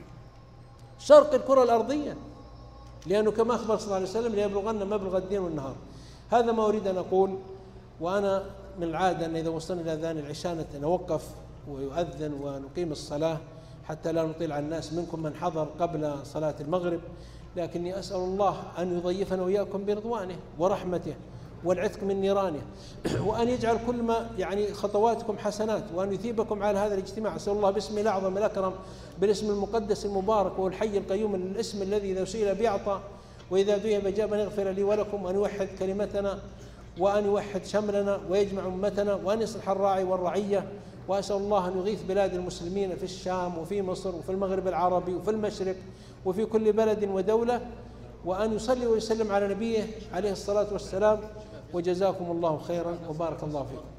شرق الكرة الأرضية، لأنه كما أخبر صلى الله عليه وسلم ليبلغن مبلغ الدين والنهار. هذا ما أريد أن أقول. وأنا من العادة أن إذا وصلنا إلى أذان العشاء نوقف ويؤذن ونقيم الصلاة حتى لا نطيل على الناس. منكم من حضر قبل صلاة المغرب، لكني أسأل الله أن يضيفنا وإياكم برضوانه ورحمته والعتق من نيرانه، وأن يجعل كل ما يعني خطواتكم حسنات، وأن يثيبكم على هذا الاجتماع. أسأل الله باسمه الأعظم الأكرم، بالاسم المقدس المبارك وهو الحي القيوم، الاسم الذي إذا سئل بيعطى وإذا دعي بجاب، أن يغفر لي ولكم، وأن يوحد كلمتنا وأن يوحد شملنا ويجمع أمتنا، وأن يصلح الراعي والرعية. وأسأل الله أن يغيث بلاد المسلمين في الشام وفي مصر وفي المغرب العربي وفي المشرق وفي كل بلد ودولة، وأن يصلي ويسلم على نبيه عليه الصلاة والسلام. وجزاكم الله خيرا وبارك الله فيكم.